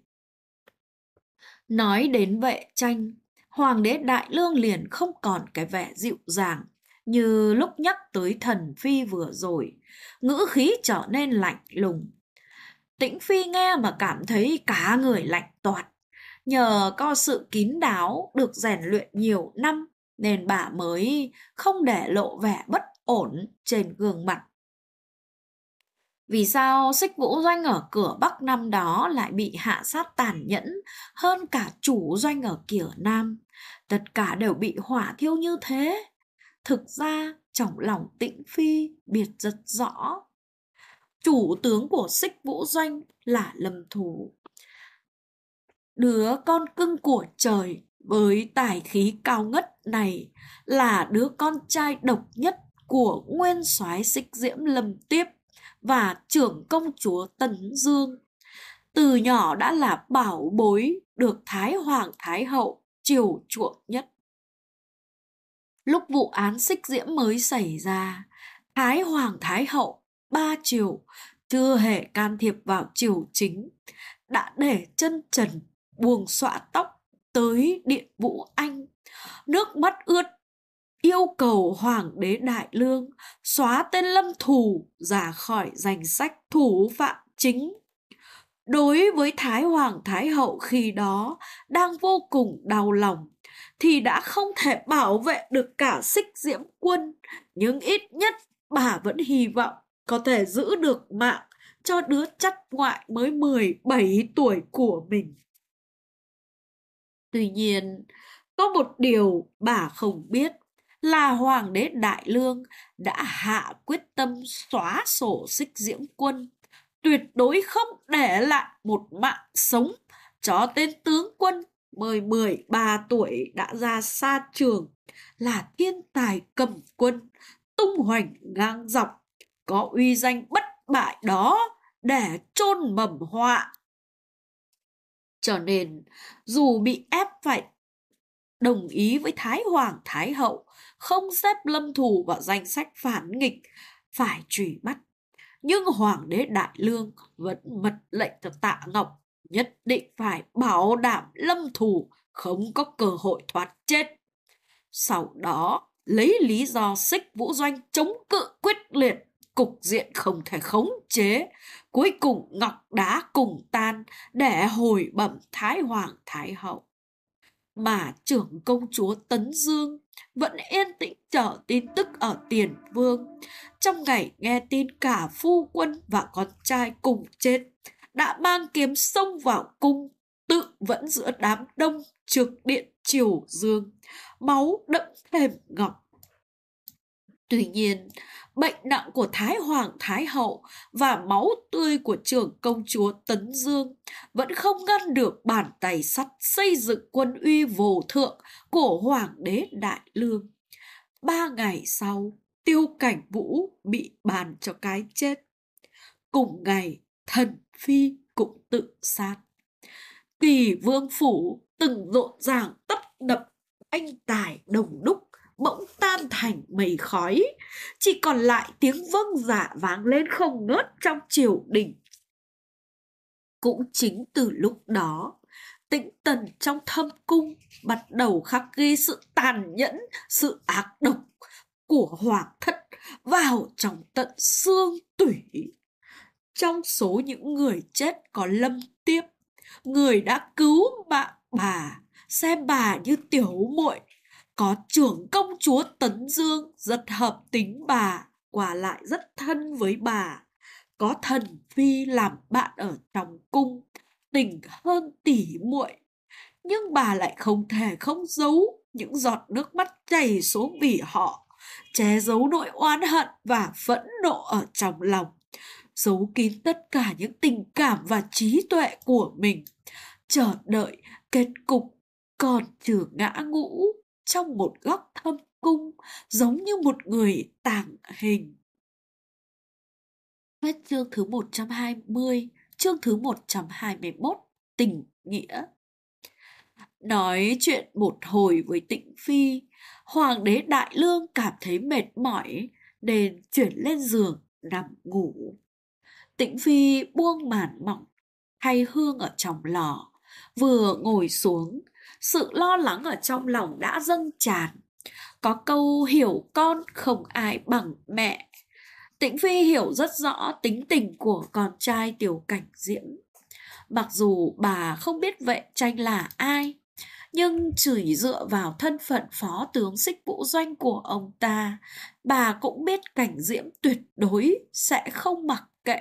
Nói đến Vệ Tranh, Hoàng đế Đại Lương liền không còn cái vẻ dịu dàng như lúc nhắc tới thần phi vừa rồi, ngữ khí trở nên lạnh lùng. Tĩnh Phi nghe mà cảm thấy cả người lạnh toát. Nhờ có sự kín đáo được rèn luyện nhiều năm nên bà mới không để lộ vẻ bất ổn trên gương mặt. Vì sao Xích Vũ Doanh ở cửa Bắc năm đó lại bị hạ sát tàn nhẫn hơn cả chủ doanh ở cửa Nam? Tất cả đều bị hỏa thiêu như thế. Thực ra trong lòng Tĩnh Phi biết rất rõ. Chủ tướng của Xích Vũ Doanh là Lâm Thủ, đứa con cưng của trời với tài khí cao ngất này, là đứa con trai độc nhất của nguyên soái Xích Diễm Lâm Tiếp và trưởng công chúa Tấn Dương. Từ nhỏ đã là bảo bối được Thái Hoàng Thái Hậu chiều chuộng nhất. Lúc vụ án Xích Diễm mới xảy ra, Thái Hoàng Thái Hậu ba triều chưa hề can thiệp vào triều chính, đã để chân trần buông xõa tóc tới Điện Vũ Anh, nước mắt ướt, yêu cầu Hoàng đế Đại Lương xóa tên Lâm Thủ ra khỏi danh sách thủ phạm chính. Đối với Thái Hoàng Thái Hậu khi đó đang vô cùng đau lòng, thì đã không thể bảo vệ được cả Xích Diễm quân, nhưng ít nhất bà vẫn hy vọng có thể giữ được mạng cho đứa chắt ngoại mới 17 tuổi của mình. Tuy nhiên, có một điều bà không biết là Hoàng đế Đại Lương đã hạ quyết tâm xóa sổ Xích Diễm quân, tuyệt đối không để lại một mạng sống cho tên tướng quân mới 13 tuổi đã ra xa trường, là thiên tài cầm quân, tung hoành ngang dọc, có uy danh bất bại đó để chôn mầm họa. Cho nên dù bị ép phải đồng ý với Thái Hoàng Thái Hậu không xếp Lâm Thù vào danh sách phản nghịch phải truy bắt, nhưng Hoàng đế Đại Lương vẫn mật lệnh cho Tạ Ngọc nhất định phải bảo đảm Lâm Thù không có cơ hội thoát chết. Sau đó lấy lý do Xích Vũ Doanh chống cự quyết liệt, cục diện không thể khống chế, cuối cùng ngọc đá cùng tan để hồi bẩm Thái Hoàng Thái Hậu. Mà trưởng công chúa Tấn Dương vẫn yên tĩnh chờ tin tức ở Tiền Vương. Trong ngày nghe tin cả phu quân và con trai cùng chết, đã mang kiếm xông vào cung, tự vẫn giữa đám đông trước điện Triều Dương, máu đẫm thềm ngọc. Tuy nhiên, bệnh nặng của Thái Hoàng Thái Hậu và máu tươi của trưởng công chúa Tấn Dương vẫn không ngăn được bàn tay sắt xây dựng quân uy vô thượng của Hoàng đế Đại Lương. 3 ngày sau, Tiêu Cảnh Vũ bị bàn cho cái chết. Cùng ngày, thần phi cũng tự sát. Kỳ vương phủ từng rộn ràng tấp nập anh tài đồng đúc bỗng tan thành mây khói, chỉ còn lại tiếng vâng dạ vang lên không ngớt trong triều đình. Cũng chính từ lúc đó, Tĩnh Tần trong thâm cung bắt đầu khắc ghi sự tàn nhẫn, sự ác độc của hoàng thất vào trong tận xương tủy. Trong số những người chết có Lâm Tiếp, người đã cứu mạng bà, xem bà như tiểu muội. Có trưởng công chúa Tấn Dương rất hợp tính bà, quả lại rất thân với bà. Có thần phi làm bạn ở trong cung, tình hơn tỉ muội. Nhưng bà lại không thể không giấu những giọt nước mắt chảy xuống vì họ, che giấu nỗi oán hận và phẫn nộ ở trong lòng, giấu kín tất cả những tình cảm và trí tuệ của mình, chờ đợi kết cục còn chưa ngã ngũ trong một góc thâm cung, giống như một người tàng hình. Hết chương thứ 120, chương thứ 121, tình nghĩa. Nói chuyện một hồi với Tĩnh Phi, Hoàng đế Đại Lương cảm thấy mệt mỏi nên chuyển lên giường nằm ngủ. Tĩnh Phi buông màn mỏng, thay hương ở trong lò, vừa ngồi xuống, sự lo lắng ở trong lòng đã dâng tràn. Có câu hiểu con không ai bằng mẹ. Tĩnh Phi hiểu rất rõ tính tình của con trai Tiểu Cảnh Diễm. Mặc dù bà không biết vệ tranh là ai, nhưng chỉ dựa vào thân phận phó tướng Xích Vũ Doanh của ông ta, bà cũng biết Cảnh Diễm tuyệt đối sẽ không mặc kệ.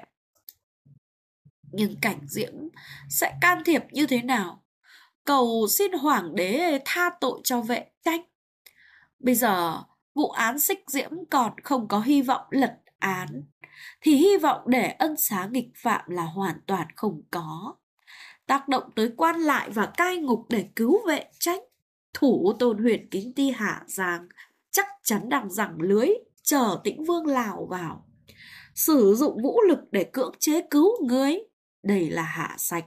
Nhưng Cảnh Diễm sẽ can thiệp như thế nào? Cầu xin hoàng đế tha tội cho vệ tranh. Bây giờ vụ án Xích Diễm còn không có hy vọng lật án, thì hy vọng để ân xá nghịch phạm là hoàn toàn không có. Tác động tới quan lại và cai ngục để cứu vệ tranh, thủ Tôn Huyền Kính Ti Hạ Giang chắc chắn đang giằng lưới chờ Tĩnh Vương lào vào. Sử dụng vũ lực để cưỡng chế cứu người, đây là hạ sách.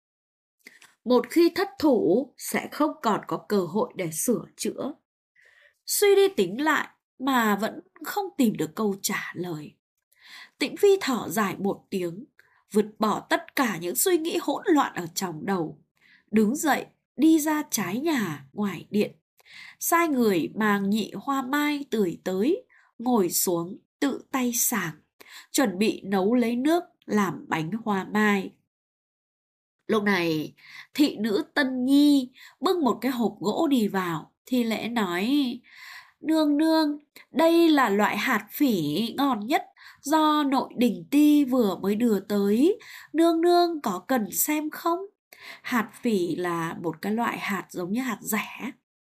Một khi thất thủ sẽ không còn có cơ hội để sửa chữa. Suy đi tính lại mà vẫn không tìm được câu trả lời. Tĩnh Phi thở dài một tiếng, vứt bỏ tất cả những suy nghĩ hỗn loạn ở trong đầu, đứng dậy đi ra trái nhà ngoài điện, sai người mang nhị hoa mai tưới tới, ngồi xuống tự tay sàng, chuẩn bị nấu lấy nước làm bánh hoa mai. Lúc này thị nữ Tân Nhi bưng một cái hộp gỗ đi vào, thi lễ nói: Nương nương, đây là loại hạt phỉ ngon nhất do nội đình ti vừa mới đưa tới, nương nương có cần xem không? Hạt phỉ là một cái loại hạt giống như hạt dẻ.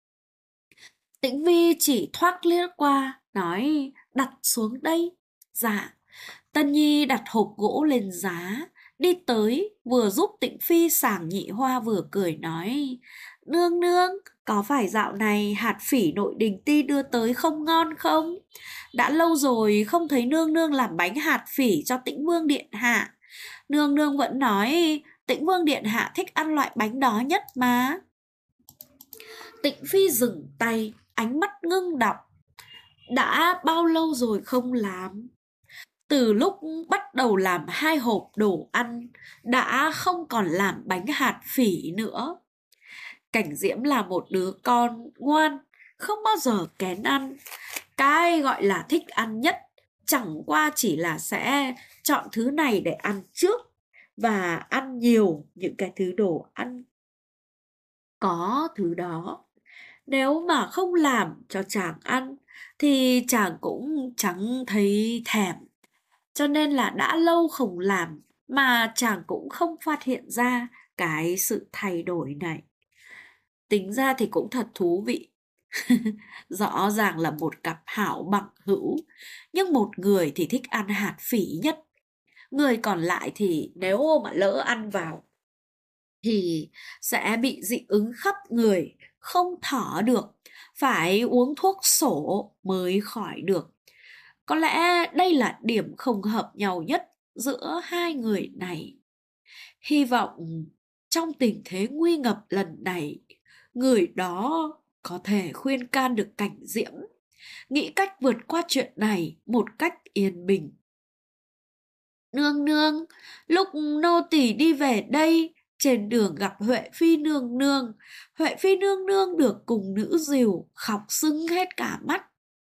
Tĩnh Vi chỉ thoáng liếc qua, nói: đặt xuống đây. Dạ. Tân Nhi đặt hộp gỗ lên giá, đi tới vừa giúp Tĩnh Phi sàng nhị hoa vừa cười nói: Nương nương, có phải dạo này hạt phỉ nội đình ti đưa tới không ngon không? Đã lâu rồi không thấy nương nương làm bánh hạt phỉ cho Tĩnh Vương điện hạ. Nương nương vẫn nói Tĩnh Vương điện hạ thích ăn loại bánh đó nhất mà. Tĩnh Phi dừng tay, ánh mắt ngưng đọng. Đã bao lâu rồi không làm? Từ lúc bắt đầu làm 2 hộp đồ ăn, đã không còn làm bánh hạt phỉ nữa. Cảnh Diễm là một đứa con ngoan, không bao giờ kén ăn. Cái gọi là thích ăn nhất chẳng qua chỉ là sẽ chọn thứ này để ăn trước và ăn nhiều những cái thứ đồ ăn có thứ đó. Nếu mà không làm cho chàng ăn thì chàng cũng chẳng thấy thèm. Cho nên là đã lâu không làm mà chàng cũng không phát hiện ra cái sự thay đổi này. Tính ra thì cũng thật thú vị. Rõ ràng là một cặp hảo bằng hữu, nhưng một người thì thích ăn hạt phỉ nhất. Người còn lại thì nếu mà lỡ ăn vào thì sẽ bị dị ứng khắp người, không thở được, phải uống thuốc sổ mới khỏi được. Có lẽ đây là điểm không hợp nhau nhất giữa hai người này. Hy vọng trong tình thế nguy ngập lần này, người đó có thể khuyên can được Cảnh Diễm, nghĩ cách vượt qua chuyện này một cách yên bình. Nương nương, lúc nô tỳ đi về đây, trên đường gặp Huệ Phi nương nương. Huệ Phi nương nương được cùng nữ diều, khóc sưng hết cả mắt.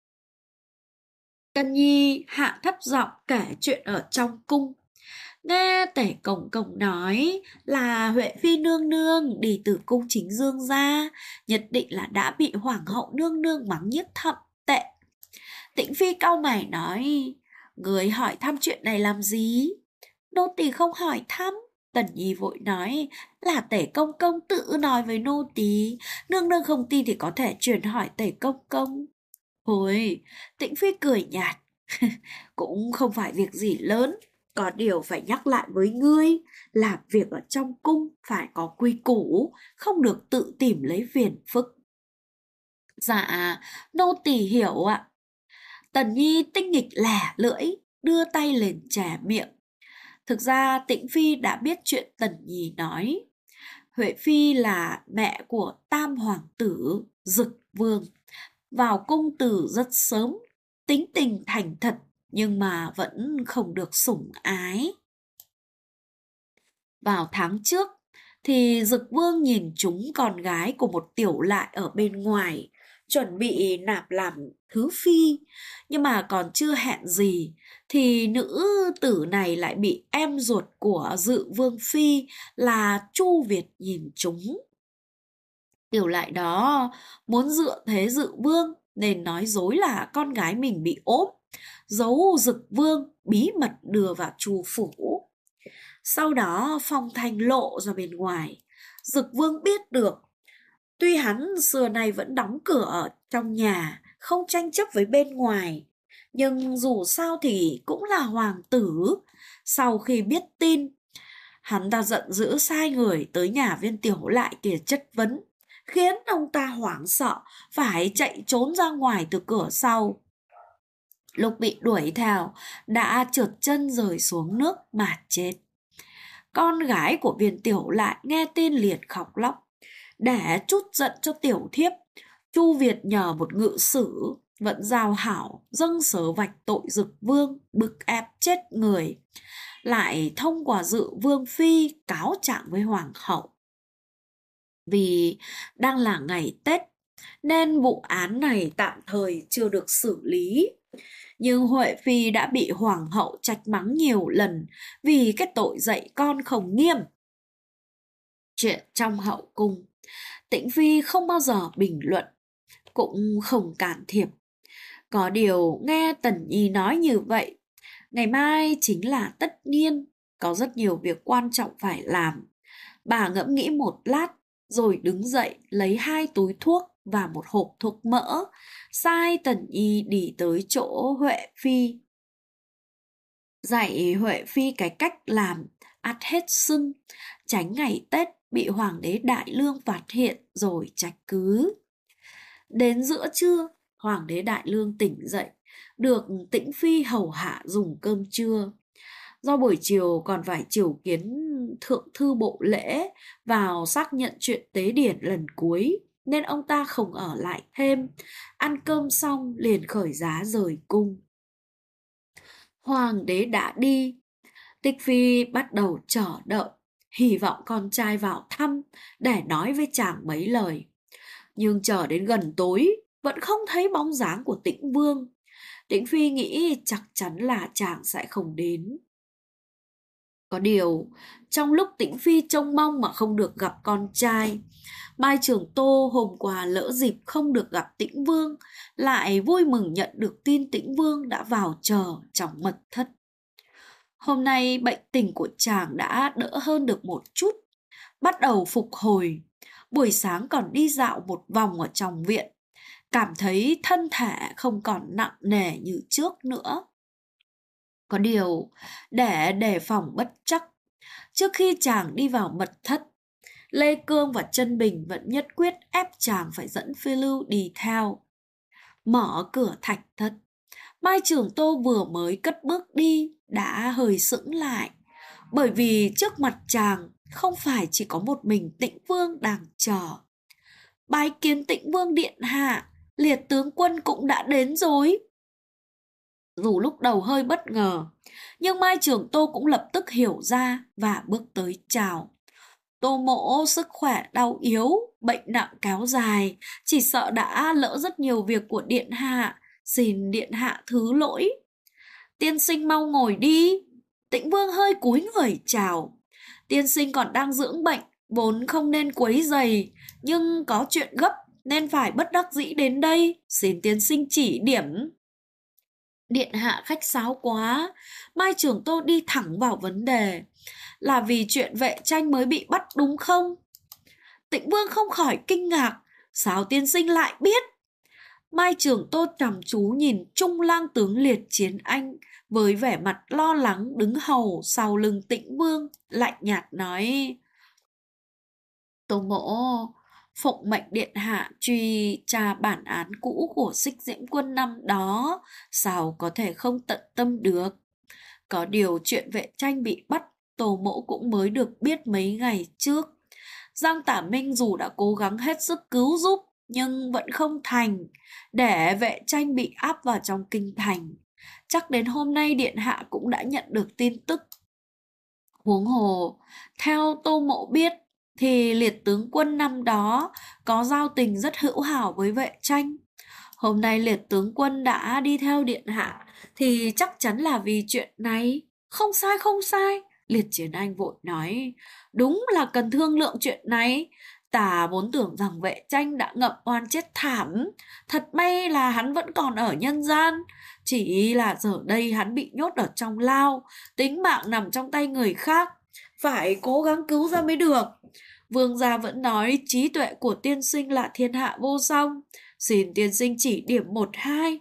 Tân Nhi hạ thấp giọng kể chuyện ở trong cung. Nghe Tể Công Công nói là Huệ Phi nương nương đi từ cung Chính Dương ra, nhất định là đã bị Hoàng hậu nương nương mắng nhiếc thậm tệ. Tĩnh Phi cau mày nói, người hỏi thăm chuyện này làm gì? Nô tỳ không hỏi thăm. Tần Nhi vội nói là Tể Công Công tự nói với nô tỳ, nương nương không tin thì có thể truyền hỏi Tể Công Công. Ôi, Tĩnh Phi cười nhạt. Cũng không phải việc gì lớn, có điều phải nhắc lại với ngươi, làm việc ở trong cung phải có quy củ, không được tự tìm lấy phiền phức. Dạ, nô tỳ hiểu ạ. Tần Nhi tinh nghịch lẻ lưỡi, đưa tay lên chè miệng. Thực ra Tĩnh Phi đã biết chuyện Tần Nhi nói. Huệ Phi là mẹ của tam hoàng tử Dực Vương, vào cung từ rất sớm, tính tình thành thật nhưng mà vẫn không được sủng ái. Vào tháng trước thì Dực Vương nhìn trúng con gái của một tiểu lại ở bên ngoài, chuẩn bị nạp làm thứ phi, nhưng mà còn chưa hẹn gì thì nữ tử này lại bị em ruột của Dự Vương phi là Chu Việt nhìn trúng. Tiểu lại đó muốn dựa thế Dự Vương nên nói dối là con gái mình bị ốm, giấu Dực Vương bí mật đưa vào Chu phủ. Sau đó phong thanh lộ ra bên ngoài, Dực Vương biết được. Tuy hắn xưa nay vẫn đóng cửa ở trong nhà, không tranh chấp với bên ngoài, nhưng dù sao thì cũng là hoàng tử. Sau khi biết tin, hắn ta giận dữ sai người tới nhà viên tiểu lại kia chất vấn, khiến ông ta hoảng sợ, phải chạy trốn ra ngoài từ cửa sau. Lúc bị đuổi theo, đã trượt chân rơi xuống nước mà chết. Con gái của viên tiểu lại nghe tin liền khóc lóc. Để trút giận cho tiểu thiếp, Chu Việt nhờ một ngự sử vẫn giao hảo dâng sớ vạch tội Dực Vương, bức ép chết người, lại thông qua Dự Vương phi cáo trạng với hoàng hậu. Vì đang là ngày Tết nên vụ án này tạm thời chưa được xử lý. Nhưng Huệ Phi đã bị hoàng hậu trách mắng nhiều lần vì cái tội dạy con không nghiêm. Chuyện trong hậu cung, Tĩnh Phi không bao giờ bình luận, cũng không can thiệp. Có điều nghe Tần Nhi nói như vậy, ngày mai chính là tất niên, có rất nhiều việc quan trọng phải làm. Bà ngẫm nghĩ một lát, rồi đứng dậy lấy 2 túi thuốc và một hộp thuốc mỡ, sai Tần Nhi đi tới chỗ Huệ Phi. Dạy Huệ Phi cái cách làm ắt hết sưng, tránh ngày Tết bị Hoàng đế Đại Lương phát hiện rồi trách cứ. Đến giữa trưa, Hoàng đế Đại Lương tỉnh dậy, được Tĩnh Phi hầu hạ dùng cơm trưa. Do buổi chiều còn phải triều kiến thượng thư bộ lễ vào xác nhận chuyện tế điển lần cuối, nên ông ta không ở lại thêm. Ăn cơm xong liền khởi giá rời cung. Hoàng đế đã đi, Tích Phi bắt đầu chờ đợi, hy vọng con trai vào thăm để nói với chàng mấy lời. Nhưng chờ đến gần tối vẫn không thấy bóng dáng của Tĩnh Vương. Tĩnh Phi nghĩ chắc chắn là chàng sẽ không đến. Có điều, trong lúc Tĩnh Phi trông mong mà không được gặp con trai, Mai Trường Tô hôm qua lỡ dịp không được gặp Tĩnh Vương, lại vui mừng nhận được tin Tĩnh Vương đã vào chờ trong mật thất. Hôm nay bệnh tình của chàng đã đỡ hơn được một chút, bắt đầu phục hồi. Buổi sáng còn đi dạo một vòng ở trong viện, cảm thấy thân thể không còn nặng nề như trước nữa. Có điều, để đề phòng bất trắc, trước khi chàng đi vào mật thất, Lê Cương và Trân Bình vẫn nhất quyết ép chàng phải dẫn Phiêu Lưu đi theo. Mở cửa thạch thất, Mai Trường Tô vừa mới cất bước đi đã hơi sững lại, bởi vì trước mặt chàng không phải chỉ có một mình Tĩnh Vương đang chờ. Bái kiến Tĩnh Vương điện hạ, Liệt tướng quân cũng đã đến rồi. Dù lúc đầu hơi bất ngờ, nhưng Mai Trường Tô cũng lập tức hiểu ra và bước tới chào. Tô mỗ sức khỏe đau yếu, bệnh nặng kéo dài, chỉ sợ đã lỡ rất nhiều việc của điện hạ, xin điện hạ thứ lỗi. Tiên sinh mau ngồi đi. Tĩnh Vương hơi cúi người chào. Tiên sinh còn đang dưỡng bệnh, vốn không nên quấy rầy, nhưng có chuyện gấp nên phải bất đắc dĩ đến đây, xin tiên sinh chỉ điểm. Điện hạ khách sáo quá. Mai Trường Tô đi thẳng vào vấn đề. Là vì chuyện Vệ Tranh mới bị bắt đúng không? Tĩnh Vương không khỏi kinh ngạc. Sao tiên sinh lại biết? Mai Trường Tô chăm chú nhìn Trung lang tướng Liệt Chiến Anh với vẻ mặt lo lắng đứng hầu sau lưng Tĩnh Vương, lạnh nhạt nói: Tô mỗ phụng mệnh điện hạ truy tra bản án cũ của Xích Diễm Quân năm đó, sao có thể không tận tâm được. Có điều chuyện Vệ Tranh bị bắt, Tô mỗ cũng mới được biết mấy ngày trước. Giang Tả Minh dù đã cố gắng hết sức cứu giúp, nhưng vẫn không thành, để Vệ Tranh bị áp vào trong kinh thành. Chắc đến hôm nay điện hạ cũng đã nhận được tin tức. Huống hồ, theo Tô mỗ biết, thì Liệt tướng quân năm đó có giao tình rất hữu hảo với Vệ Tranh. Hôm nay Liệt tướng quân đã đi theo điện hạ thì chắc chắn là vì chuyện này. Không sai, không sai. Liệt Chiến Anh vội nói, đúng là cần thương lượng chuyện này. Ta vốn tưởng rằng Vệ Tranh đã ngậm oan chết thảm. Thật may là hắn vẫn còn ở nhân gian. Chỉ là giờ đây hắn bị nhốt ở trong lao, tính mạng nằm trong tay người khác, phải cố gắng cứu ra mới được. Vương gia vẫn nói trí tuệ của tiên sinh là thiên hạ vô song, xin tiên sinh chỉ điểm một hai.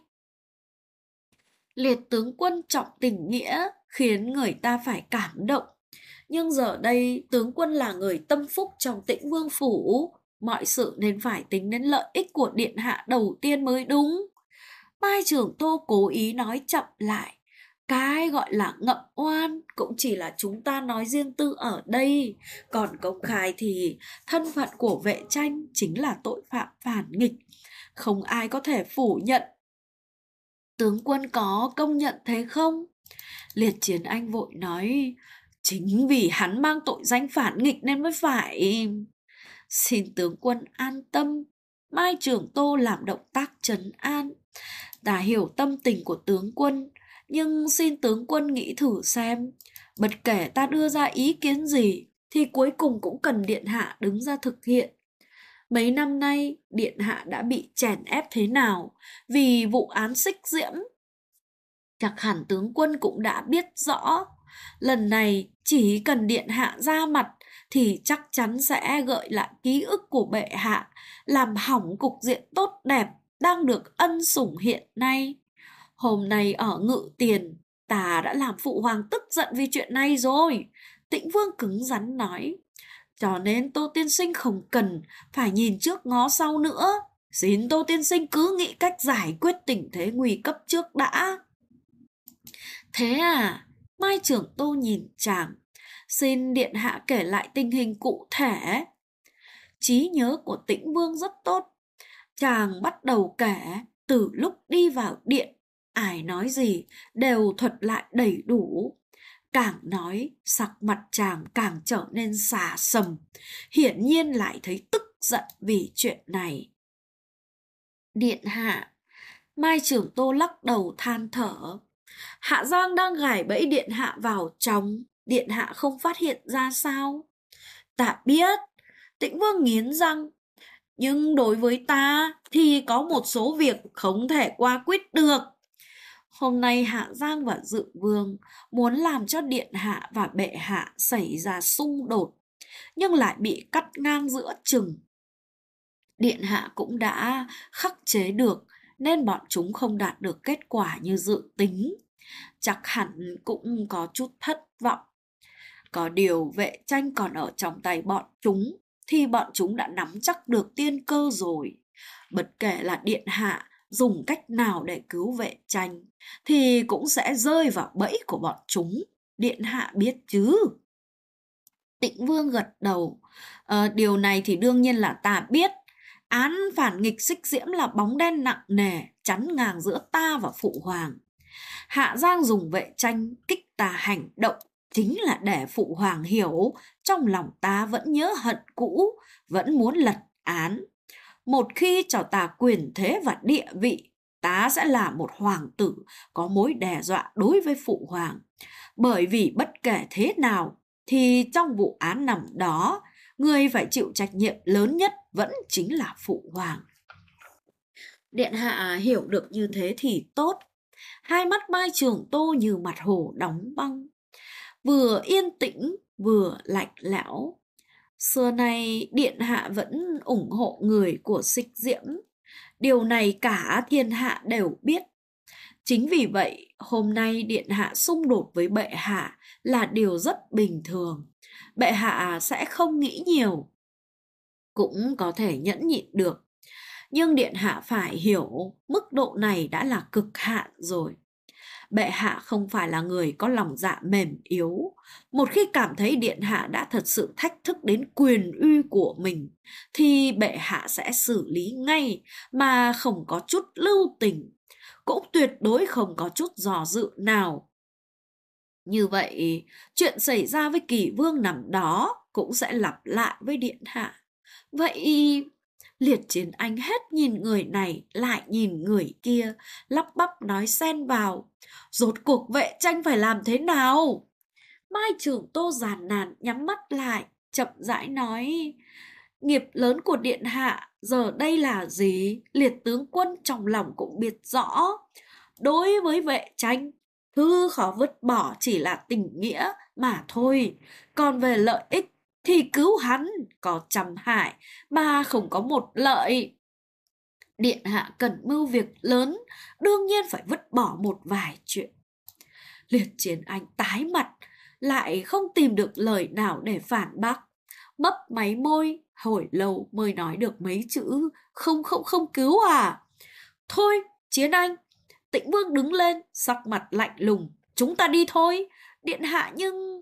Liệt tướng quân trọng tình nghĩa khiến người ta phải cảm động. Nhưng giờ đây tướng quân là người tâm phúc trong Tĩnh Vương phủ, mọi sự nên phải tính đến lợi ích của điện hạ đầu tiên mới đúng. Mai Trường Tô cố ý nói chậm lại. Cái gọi là ngậm oan cũng chỉ là chúng ta nói riêng tư ở đây. Còn công khai thì thân phận của Vệ Tranh chính là tội phạm phản nghịch. Không ai có thể phủ nhận. Tướng quân có công nhận thế không? Liệt Chiến Anh vội nói, chính vì hắn mang tội danh phản nghịch nên mới phải. Xin tướng quân an tâm. Mai Trường Tô làm động tác trấn an. Ta hiểu tâm tình của tướng quân, nhưng xin tướng quân nghĩ thử xem, bất kể ta đưa ra ý kiến gì thì cuối cùng cũng cần điện hạ đứng ra thực hiện. Mấy năm nay điện hạ đã bị chèn ép thế nào vì vụ án Xích Diễm, chắc hẳn tướng quân cũng đã biết rõ. Lần này chỉ cần điện hạ ra mặt thì chắc chắn sẽ gợi lại ký ức của bệ hạ, làm hỏng cục diện tốt đẹp đang được ân sủng hiện nay. Hôm nay ở Ngự Tiền, ta đã làm phụ hoàng tức giận vì chuyện này rồi. Tĩnh Vương cứng rắn nói. Cho nên Tô tiên sinh không cần phải nhìn trước ngó sau nữa. Xin Tô tiên sinh cứ nghĩ cách giải quyết tình thế nguy cấp trước đã. Thế à? Mai Trưởng Tô nhìn chàng, xin điện hạ kể lại tình hình cụ thể. Trí nhớ của Tĩnh Vương rất tốt. Chàng bắt đầu kể từ lúc đi vào điện, ai nói gì đều thuật lại đầy đủ. Càng nói, sắc mặt chàng càng trở nên xà xầm, hiển nhiên lại thấy tức giận vì chuyện này. Điện hạ, Mai Trưởng Tô lắc đầu than thở. Hạ Giang đang gài bẫy điện hạ vào trong, điện hạ không phát hiện ra sao? Ta biết. Tĩnh Vương nghiến răng. Nhưng đối với ta thì có một số việc không thể qua quyết được. Hôm nay Hạ Giang và Dự Vương muốn làm cho điện hạ và bệ hạ xảy ra xung đột, nhưng lại bị cắt ngang giữa chừng. Điện hạ cũng đã khắc chế được, nên bọn chúng không đạt được kết quả như dự tính. Chắc hẳn cũng có chút thất vọng. Có điều vệ tranh còn ở trong tay bọn chúng, thì bọn chúng đã nắm chắc được tiên cơ rồi. Bất kể là điện hạ dùng cách nào để cứu vệ tranh, thì cũng sẽ rơi vào bẫy của bọn chúng. Điện hạ biết chứ? Tĩnh Vương gật đầu. Điều này thì đương nhiên là ta biết. Án phản nghịch Xích Diễm là bóng đen nặng nề chắn ngang giữa ta và phụ hoàng. Hạ Giang dùng vệ tranh kích ta hành động chính là để phụ hoàng hiểu trong lòng ta vẫn nhớ hận cũ, vẫn muốn lật án. Một khi cho ta quyền thế và địa vị, ta sẽ là một hoàng tử có mối đe dọa đối với phụ hoàng. Bởi vì bất kể thế nào thì trong vụ án nằm đó, người phải chịu trách nhiệm lớn nhất vẫn chính là phụ hoàng. Điện hạ hiểu được như thế thì tốt. Hai mắt Mai Trường Tô như mặt hồ đóng băng, vừa yên tĩnh vừa lạnh lẽo. Xưa nay điện hạ vẫn ủng hộ người của Xích Diễm. Điều này cả thiên hạ đều biết. Chính vì vậy, hôm nay điện hạ xung đột với bệ hạ là điều rất bình thường. Bệ hạ sẽ không nghĩ nhiều, cũng có thể nhẫn nhịn được. Nhưng điện hạ phải hiểu mức độ này đã là cực hạn rồi. Bệ hạ không phải là người có lòng dạ mềm yếu. Một khi cảm thấy điện hạ đã thật sự thách thức đến quyền uy của mình, thì bệ hạ sẽ xử lý ngay mà không có chút lưu tình, cũng tuyệt đối không có chút dò dự nào. Như vậy, chuyện xảy ra với Kỳ Vương năm đó cũng sẽ lặp lại với điện hạ. Vậy Liệt Chiến Anh hết nhìn người này lại nhìn người kia, lắp bắp nói xen vào. Rốt cuộc vệ tranh phải làm thế nào? Mai Trường Tô giàn nàn nhắm mắt lại, chậm rãi nói. Nghiệp lớn của điện hạ giờ đây là gì? Liệt tướng quân trong lòng cũng biết rõ. Đối với vệ tranh, thứ khó vứt bỏ chỉ là tình nghĩa mà thôi. Còn về lợi ích thì cứu hắn có trăm hại mà không có một lợi. Điện hạ cần mưu việc lớn, đương nhiên phải vứt bỏ một vài chuyện. Liệt Chiến Anh tái mặt, lại không tìm được lời nào để phản bác. Mấp máy môi, hồi lâu mới nói được mấy chữ không cứu à. Thôi, Chiến Anh. Tĩnh Vương đứng lên, sắc mặt lạnh lùng. Chúng ta đi thôi. Điện hạ nhưng...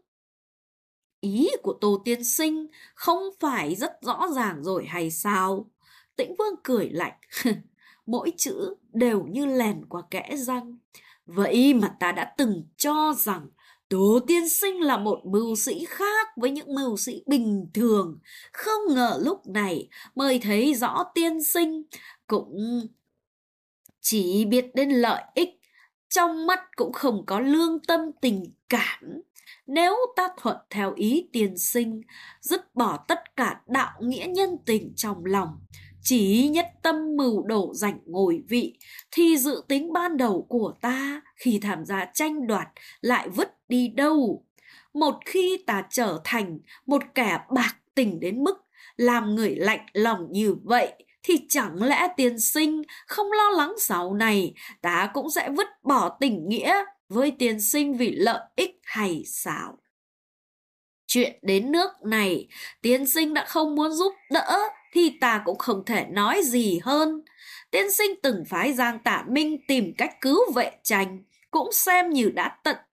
Ý của Tô tiên sinh không phải rất rõ ràng rồi hay sao? Tĩnh Vương cười lạnh. Mỗi chữ đều như lèn qua kẽ răng. Vậy mà ta đã từng cho rằng Tô tiên sinh là một mưu sĩ khác với những mưu sĩ bình thường. Không ngờ lúc này mới thấy rõ tiên sinh cũng chỉ biết đến lợi ích, trong mắt cũng không có lương tâm tình cảm. Nếu ta thuận theo ý tiên sinh, dứt bỏ tất cả đạo nghĩa nhân tình trong lòng, chỉ nhất tâm mưu đồ giành ngôi vị, thì dự tính ban đầu của ta khi tham gia tranh đoạt lại vứt đi đâu. Một khi ta trở thành một kẻ bạc tình đến mức làm người lạnh lòng như vậy, thì chẳng lẽ tiên sinh không lo lắng sau này ta cũng sẽ vứt bỏ tình nghĩa với tiên sinh vì lợi ích hay sao? Chuyện đến nước này, tiên sinh đã không muốn giúp đỡ thì ta cũng không thể nói gì hơn. Tiên sinh từng phái Giang Tả Minh tìm cách cứu vệ tranh, cũng xem như đã tận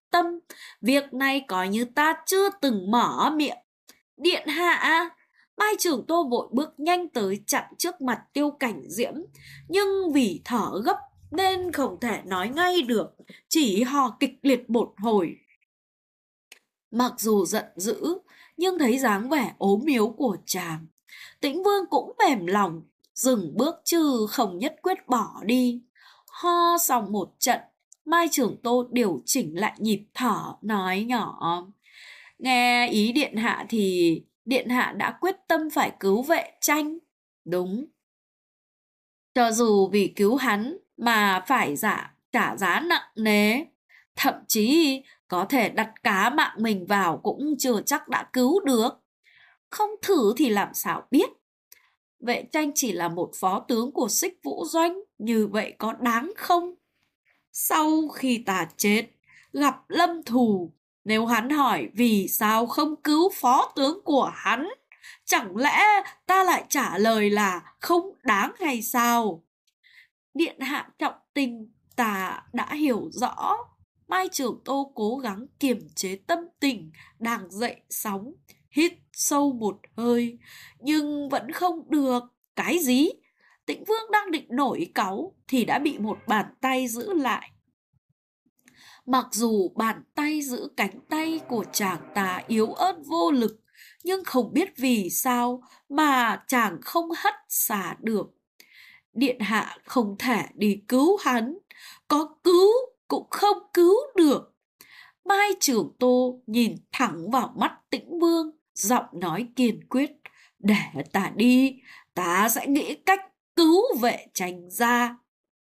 tâm. Việc này coi như ta chưa từng mở miệng. Điện hạ. Mai Trường Tô vội bước nhanh tới chặn trước mặt Tiêu Cảnh Diễm, nhưng vì thở gấp nên không thể nói ngay được, chỉ hò kịch liệt một hồi. Mặc dù giận dữ, nhưng thấy dáng vẻ ốm yếu của chàng, Tĩnh Vương cũng mềm lòng, dừng bước chứ không nhất quyết bỏ đi. Ho xong một trận, Mai Trường Tô điều chỉnh lại nhịp thở, nói nhỏ: nghe ý điện hạ thì điện hạ đã quyết tâm phải cứu Vệ Tranh. Đúng. Cho dù vì cứu hắn mà phải trả giá nặng nề, thậm chí có thể đặt cá mạng mình vào cũng chưa chắc đã cứu được. Không thử thì làm sao biết. Vệ Tranh chỉ là một phó tướng của Xích Vũ Doanh, như vậy có đáng không? Sau khi ta chết, gặp Lâm Thù, nếu hắn hỏi vì sao không cứu phó tướng của hắn, chẳng lẽ ta lại trả lời là không đáng hay sao? Điện hạ trọng tình, ta đã hiểu rõ. Mai Trường Tô cố gắng kiềm chế tâm tình đang dậy sóng, hít sâu một hơi, nhưng vẫn không được. Cái gì? Tĩnh Vương đang định nổi cáu thì đã bị một bàn tay giữ lại. Mặc dù bàn tay giữ cánh tay của chàng ta yếu ớt vô lực, nhưng không biết vì sao mà chàng không hất xả được. Điện hạ không thể đi cứu hắn, có cứu cũng không cứu được. Mai Trường Tô nhìn thẳng vào mắt Tĩnh Vương, giọng nói kiên quyết: để ta đi, ta sẽ nghĩ cách cứu Vệ Tranh ra.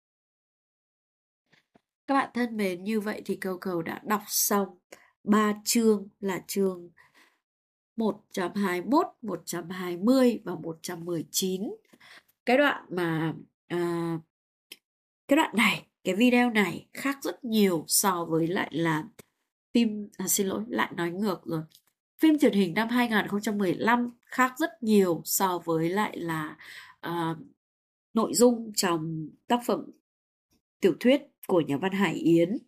Các bạn thân mến, như vậy thì Cầu Cầu đã đọc xong 3 chương là chương 121, 120 và 119. Cái đoạn mà cái đoạn này, cái video này khác rất nhiều so với lại là phim, xin lỗi, lại nói ngược rồi. Phim truyền hình năm 2015 khác rất nhiều so với lại là nội dung trong tác phẩm tiểu thuyết của nhà văn Hải Yến.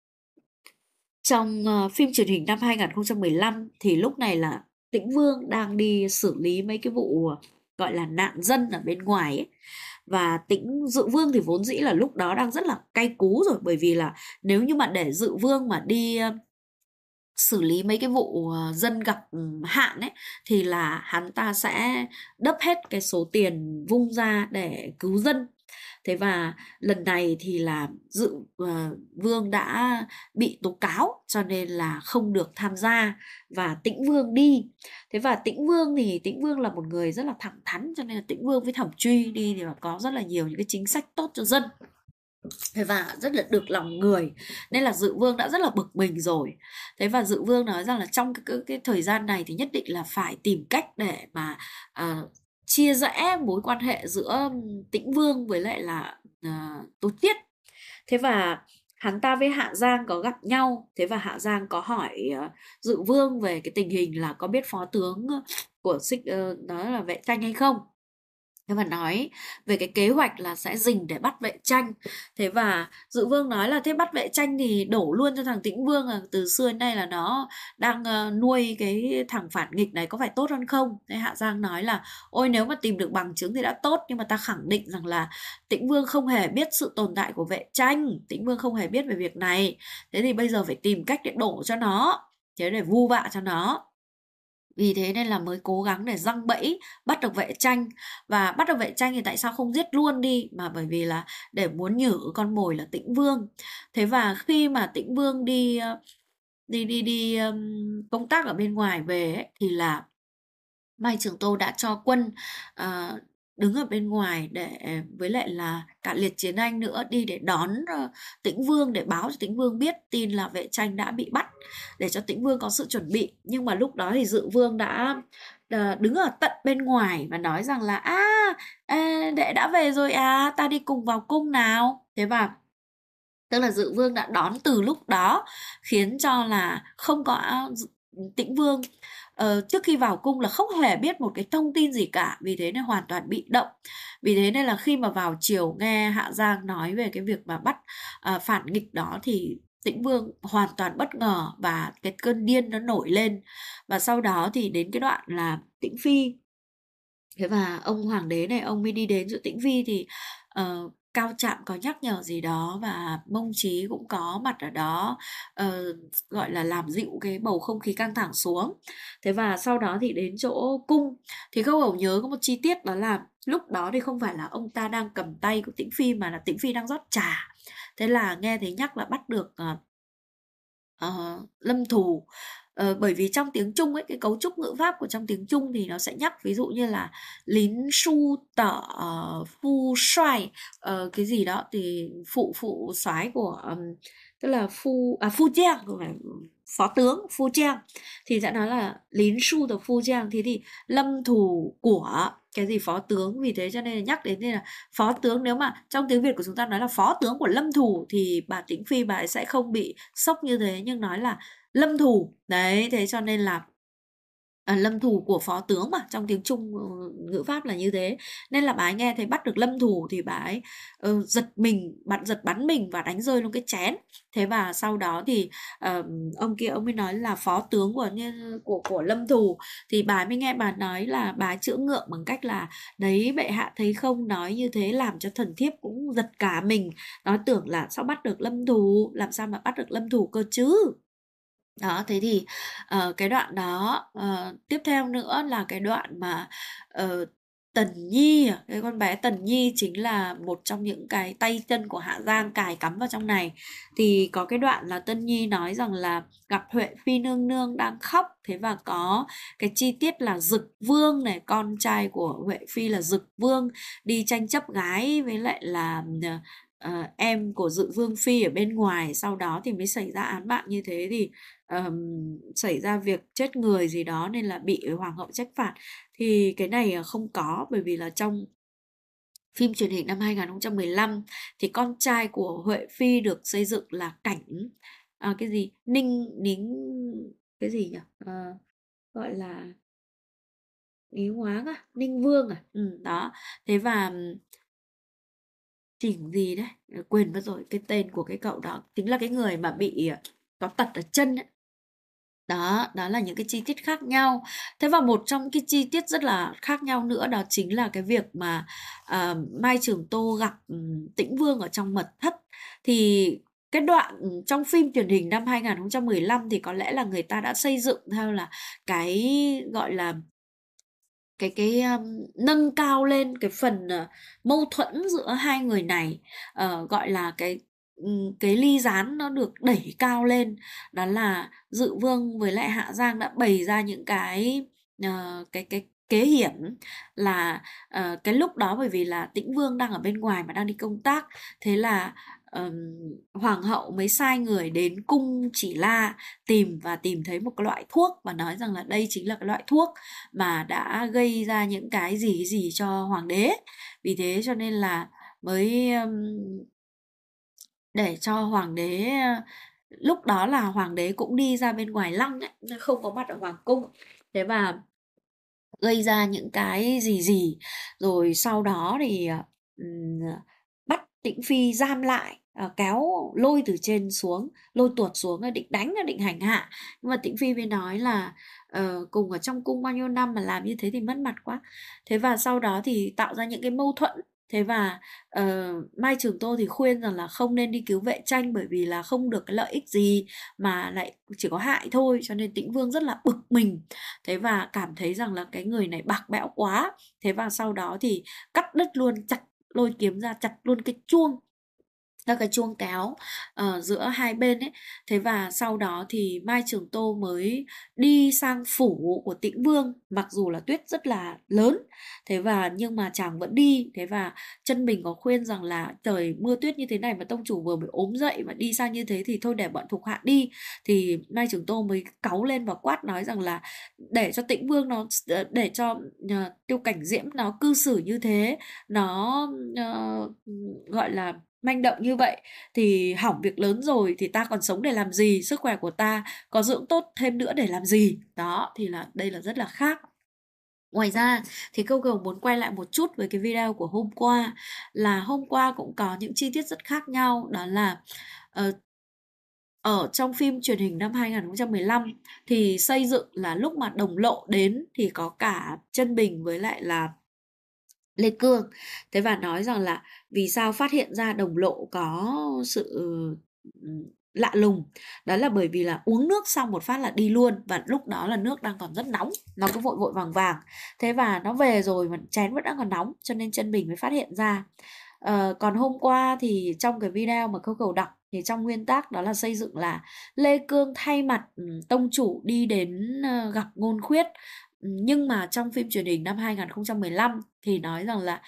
Trong phim truyền hình năm 2015 thì lúc này là Tĩnh Vương đang đi xử lý mấy cái vụ gọi là nạn dân ở bên ngoài ấy. Và Dự Vương thì vốn dĩ là lúc đó đang rất là cay cú rồi, bởi vì là nếu như mà để Dự Vương mà đi xử lý mấy cái vụ dân gặp hạn ấy thì là hắn ta sẽ đấp hết cái số tiền vung ra để cứu dân. Thế và lần này thì là Dự Vương đã bị tố cáo cho nên là không được tham gia và Tĩnh Vương đi. Thế và Tĩnh Vương là một người rất là thẳng thắn, cho nên là Tĩnh Vương với Thẩm Truy đi thì có rất là nhiều những cái chính sách tốt cho dân. Thế và rất là được lòng người, nên là Dự Vương đã rất là bực mình rồi. Thế và Dự Vương nói rằng là trong cái thời gian này thì nhất định là phải tìm cách để mà chia rẽ mối quan hệ giữa Tĩnh Vương với lại là Tố Tiết. Thế và hắn ta với Hạ Giang có gặp nhau. Thế và Hạ Giang có hỏi Dự Vương về cái tình hình là có biết phó tướng của đó là Vệ Tranh hay không. Thế mà nói về cái kế hoạch là sẽ dình để bắt Vệ Tranh. Thế và Dự Vương nói là thế bắt Vệ Tranh thì đổ luôn cho thằng Tĩnh Vương, là từ xưa đến nay là nó đang nuôi cái thằng phản nghịch này, có phải tốt hơn không? Thế Hạ Giang nói là ôi nếu mà tìm được bằng chứng thì đã tốt, nhưng mà ta khẳng định rằng là Tĩnh Vương không hề biết sự tồn tại của Vệ Tranh, Tĩnh Vương không hề biết về việc này. Thế thì bây giờ phải tìm cách để đổ cho nó, thế để vu vạ cho nó. Vì thế nên là mới cố gắng để giăng bẫy bắt được Vệ Tranh. Và bắt được Vệ Tranh thì tại sao không giết luôn đi, mà bởi vì là để muốn nhử con mồi là Tĩnh Vương. Thế và khi mà Tĩnh Vương đi công tác ở bên ngoài về ấy, thì là Mai Trường Tô đã cho quân đứng ở bên ngoài để với lại là cả Liệt Chiến Anh nữa đi để đón Tĩnh Vương, để báo cho Tĩnh Vương biết tin là Vệ Tranh đã bị bắt, để cho Tĩnh Vương có sự chuẩn bị. Nhưng mà lúc đó thì Dự Vương đã đứng ở tận bên ngoài và nói rằng là đệ đã về rồi ta đi cùng vào cung nào. Thế và tức là Dự Vương đã đón từ lúc đó, khiến cho là không có Tĩnh Vương trước khi vào cung là không hề biết một cái thông tin gì cả, vì thế nên hoàn toàn bị động. Vì thế nên là khi mà vào chiều nghe Hạ Giang nói về cái việc mà bắt phản nghịch đó thì Tĩnh Vương hoàn toàn bất ngờ và cái cơn điên nó nổi lên. Và sau đó thì đến cái đoạn là Tĩnh Phi, thế và ông hoàng đế này ông mới đi đến giữa Tĩnh Phi thì Cao Trạm có nhắc nhở gì đó và Mông Chí cũng có mặt ở đó, ờ, gọi là làm dịu cái bầu không khí căng thẳng xuống. Thế và sau đó thì đến chỗ cung thì Khâu Hầu nhớ có một chi tiết đó là lúc đó thì không phải là ông ta đang cầm tay của Tĩnh Phi mà là Tĩnh Phi đang rót trà. Thế là nghe thấy nhắc là bắt được Lâm Thù. Bởi vì trong tiếng Trung ấy, cái cấu trúc ngữ pháp của trong tiếng Trung thì nó sẽ nhắc ví dụ như là lín su tở phu xoài, cái gì đó thì phụ soái của tức là phu trang, không phải phó tướng phu trang, thì sẽ nói là lín su tờ phu trang. Thế thì Lâm Thù của cái gì phó tướng, vì thế cho nên là nhắc đến đây là phó tướng. Nếu mà trong tiếng Việt của chúng ta nói là phó tướng của Lâm Thù thì bà Tĩnh Phi bà ấy sẽ không bị sốc như thế, nhưng nói là Lâm Thù đấy, thế cho nên là Lâm Thù của phó tướng mà trong tiếng Trung ngữ pháp là như thế, nên là bà ấy nghe thấy bắt được Lâm Thù thì bà ấy giật mình, giật bắn mình và đánh rơi luôn cái chén. Thế và sau đó thì ông kia ông mới nói là phó tướng của Lâm Thù, thì bà ấy mới nghe bà nói là bà ấy chữa ngượng bằng cách là đấy bệ hạ thấy không, nói như thế làm cho thần thiếp cũng giật cả mình, nói tưởng là sao bắt được Lâm Thù, làm sao mà bắt được Lâm Thù cơ chứ. Đó, thế thì cái đoạn đó tiếp theo nữa là cái đoạn mà ờ, Tần Nhi, cái con bé Tần Nhi chính là một trong những cái tay chân của Hạ Giang cài cắm vào trong này. Thì có cái đoạn là Tân Nhi nói rằng là gặp Huệ Phi nương nương đang khóc, thế và có cái chi tiết là Dực Vương này, con trai của Huệ Phi là Dực Vương đi tranh chấp gái với lại là em của Dự Vương Phi ở bên ngoài, sau đó thì mới xảy ra án mạng như thế, thì xảy ra việc chết người gì đó nên là bị hoàng hậu trách phạt. Thì cái này không có, bởi vì là trong phim truyền hình năm 2015 thì con trai của Huệ Phi được xây dựng là cảnh cái gì Ninh Nính, cái gì nhỉ, gọi là Ý Hoáng à, Ninh Vương à, đó. Thế và chỉnh gì đấy, quên mất rồi cái tên của cái cậu đó, chính là cái người mà bị có tật ở chân ấy. Đó, đó là những cái chi tiết khác nhau. Thế và một trong cái chi tiết rất là khác nhau nữa đó chính là cái việc mà Mai Trường Tô gặp Tĩnh Vương ở trong mật thất. Thì cái đoạn trong phim truyền hình năm 2015 thì có lẽ là người ta đã xây dựng theo là cái gọi là nâng cao lên cái phần mâu thuẫn giữa hai người này, gọi là cái ly gián nó được đẩy cao lên, đó là Dự Vương với lại Hạ Giang đã bày ra những cái kế hiểm là cái lúc đó bởi vì là Tĩnh Vương đang ở bên ngoài mà đang đi công tác, thế là hoàng hậu mới sai người đến cung Chỉ La tìm thấy một cái loại thuốc và nói rằng là đây chính là cái loại thuốc mà đã gây ra những cái gì cho hoàng đế. Vì thế cho nên là mới để cho hoàng đế, lúc đó là hoàng đế cũng đi ra bên ngoài lăng ấy, không có mặt ở hoàng cung. Thế và gây ra những cái gì rồi sau đó thì bắt Tĩnh Phi giam lại, kéo lôi từ trên xuống, lôi tuột xuống, định đánh, định hành hạ. Nhưng mà Tĩnh Phi mới nói là cùng ở trong cung bao nhiêu năm mà làm như thế thì mất mặt quá. Thế và sau đó thì tạo ra những cái mâu thuẫn. Thế và Mai Trường Tô thì khuyên rằng là không nên đi cứu Vệ Tranh bởi vì là không được cái lợi ích gì mà lại chỉ có hại thôi, cho nên Tĩnh Vương rất là bực mình. Thế và cảm thấy rằng là cái người này bạc bẽo quá. Thế và sau đó thì cắt đứt luôn, chặt, lôi kiếm ra chặt luôn cái chuông, các cái chuông kéo giữa hai bên ấy. Thế và sau đó thì Mai Trường Tô mới đi sang phủ của Tĩnh Vương, mặc dù là tuyết rất là lớn, thế và nhưng mà chàng vẫn đi. Thế và chân mình có khuyên rằng là trời mưa tuyết như thế này mà tông chủ vừa mới ốm dậy mà đi sang như thế thì thôi để bọn thuộc hạ đi. Thì Mai Trường Tô mới cáu lên và quát nói rằng là để cho Tĩnh Vương nó, để cho Tiêu Cảnh Diễm nó cư xử như thế, nó gọi là manh động như vậy thì hỏng việc lớn rồi, thì ta còn sống để làm gì, sức khỏe của ta có dưỡng tốt thêm nữa để làm gì. Đó thì là đây là rất là khác. Ngoài ra thì câu cầu muốn quay lại một chút với cái video của hôm qua, là hôm qua cũng có những chi tiết rất khác nhau, đó là ở trong phim truyền hình năm 2015 thì xây dựng là lúc mà Đồng Lộ đến thì có cả Chân Bình với lại là Lê Cương. Thế và nói rằng là vì sao phát hiện ra Đồng Lộ có sự lạ lùng. Đó là bởi vì là uống nước xong một phát là đi luôn. Và lúc đó là nước đang còn rất nóng. Nó cứ vội vội vàng vàng. Thế và nó về rồi mà chén vẫn đang còn nóng. Cho nên Chân Bình mới phát hiện ra. Còn hôm qua thì trong cái video mà Câu Cầu đọc thì trong nguyên tắc đó là xây dựng là Lê Cương thay mặt tông chủ đi đến gặp Ngôn Khuyết. Nhưng mà trong phim truyền hình năm 2015 thì nói rằng là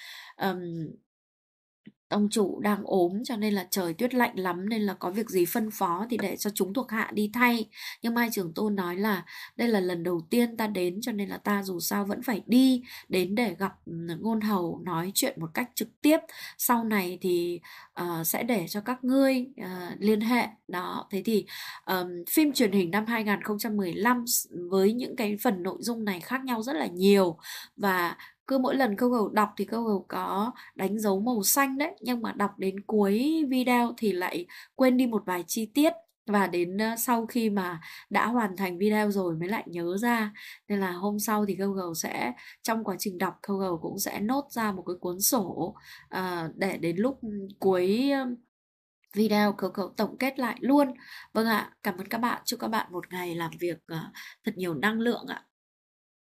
ông chủ đang ốm cho nên là trời tuyết lạnh lắm, nên là có việc gì phân phó thì để cho chúng thuộc hạ đi thay. Nhưng Mai Trường Tôn nói là đây là lần đầu tiên ta đến cho nên là ta dù sao vẫn phải đi đến để gặp Ngôn Hầu nói chuyện một cách trực tiếp. Sau này thì sẽ để cho các ngươi liên hệ. Đó, thế thì phim truyền hình năm 2015 với những cái phần nội dung này khác nhau rất là nhiều. Và cứ mỗi lần Câu Cầu đọc thì Câu Cầu có đánh dấu màu xanh đấy, nhưng mà đọc đến cuối video thì lại quên đi một vài chi tiết. Và đến sau khi mà đã hoàn thành video rồi mới lại nhớ ra. Nên là hôm sau thì Câu Cầu sẽ, trong quá trình đọc, Câu Cầu cũng sẽ nốt ra một cái cuốn sổ để đến lúc cuối video Câu Cầu tổng kết lại luôn. Vâng ạ, cảm ơn các bạn. Chúc các bạn một ngày làm việc thật nhiều năng lượng ạ.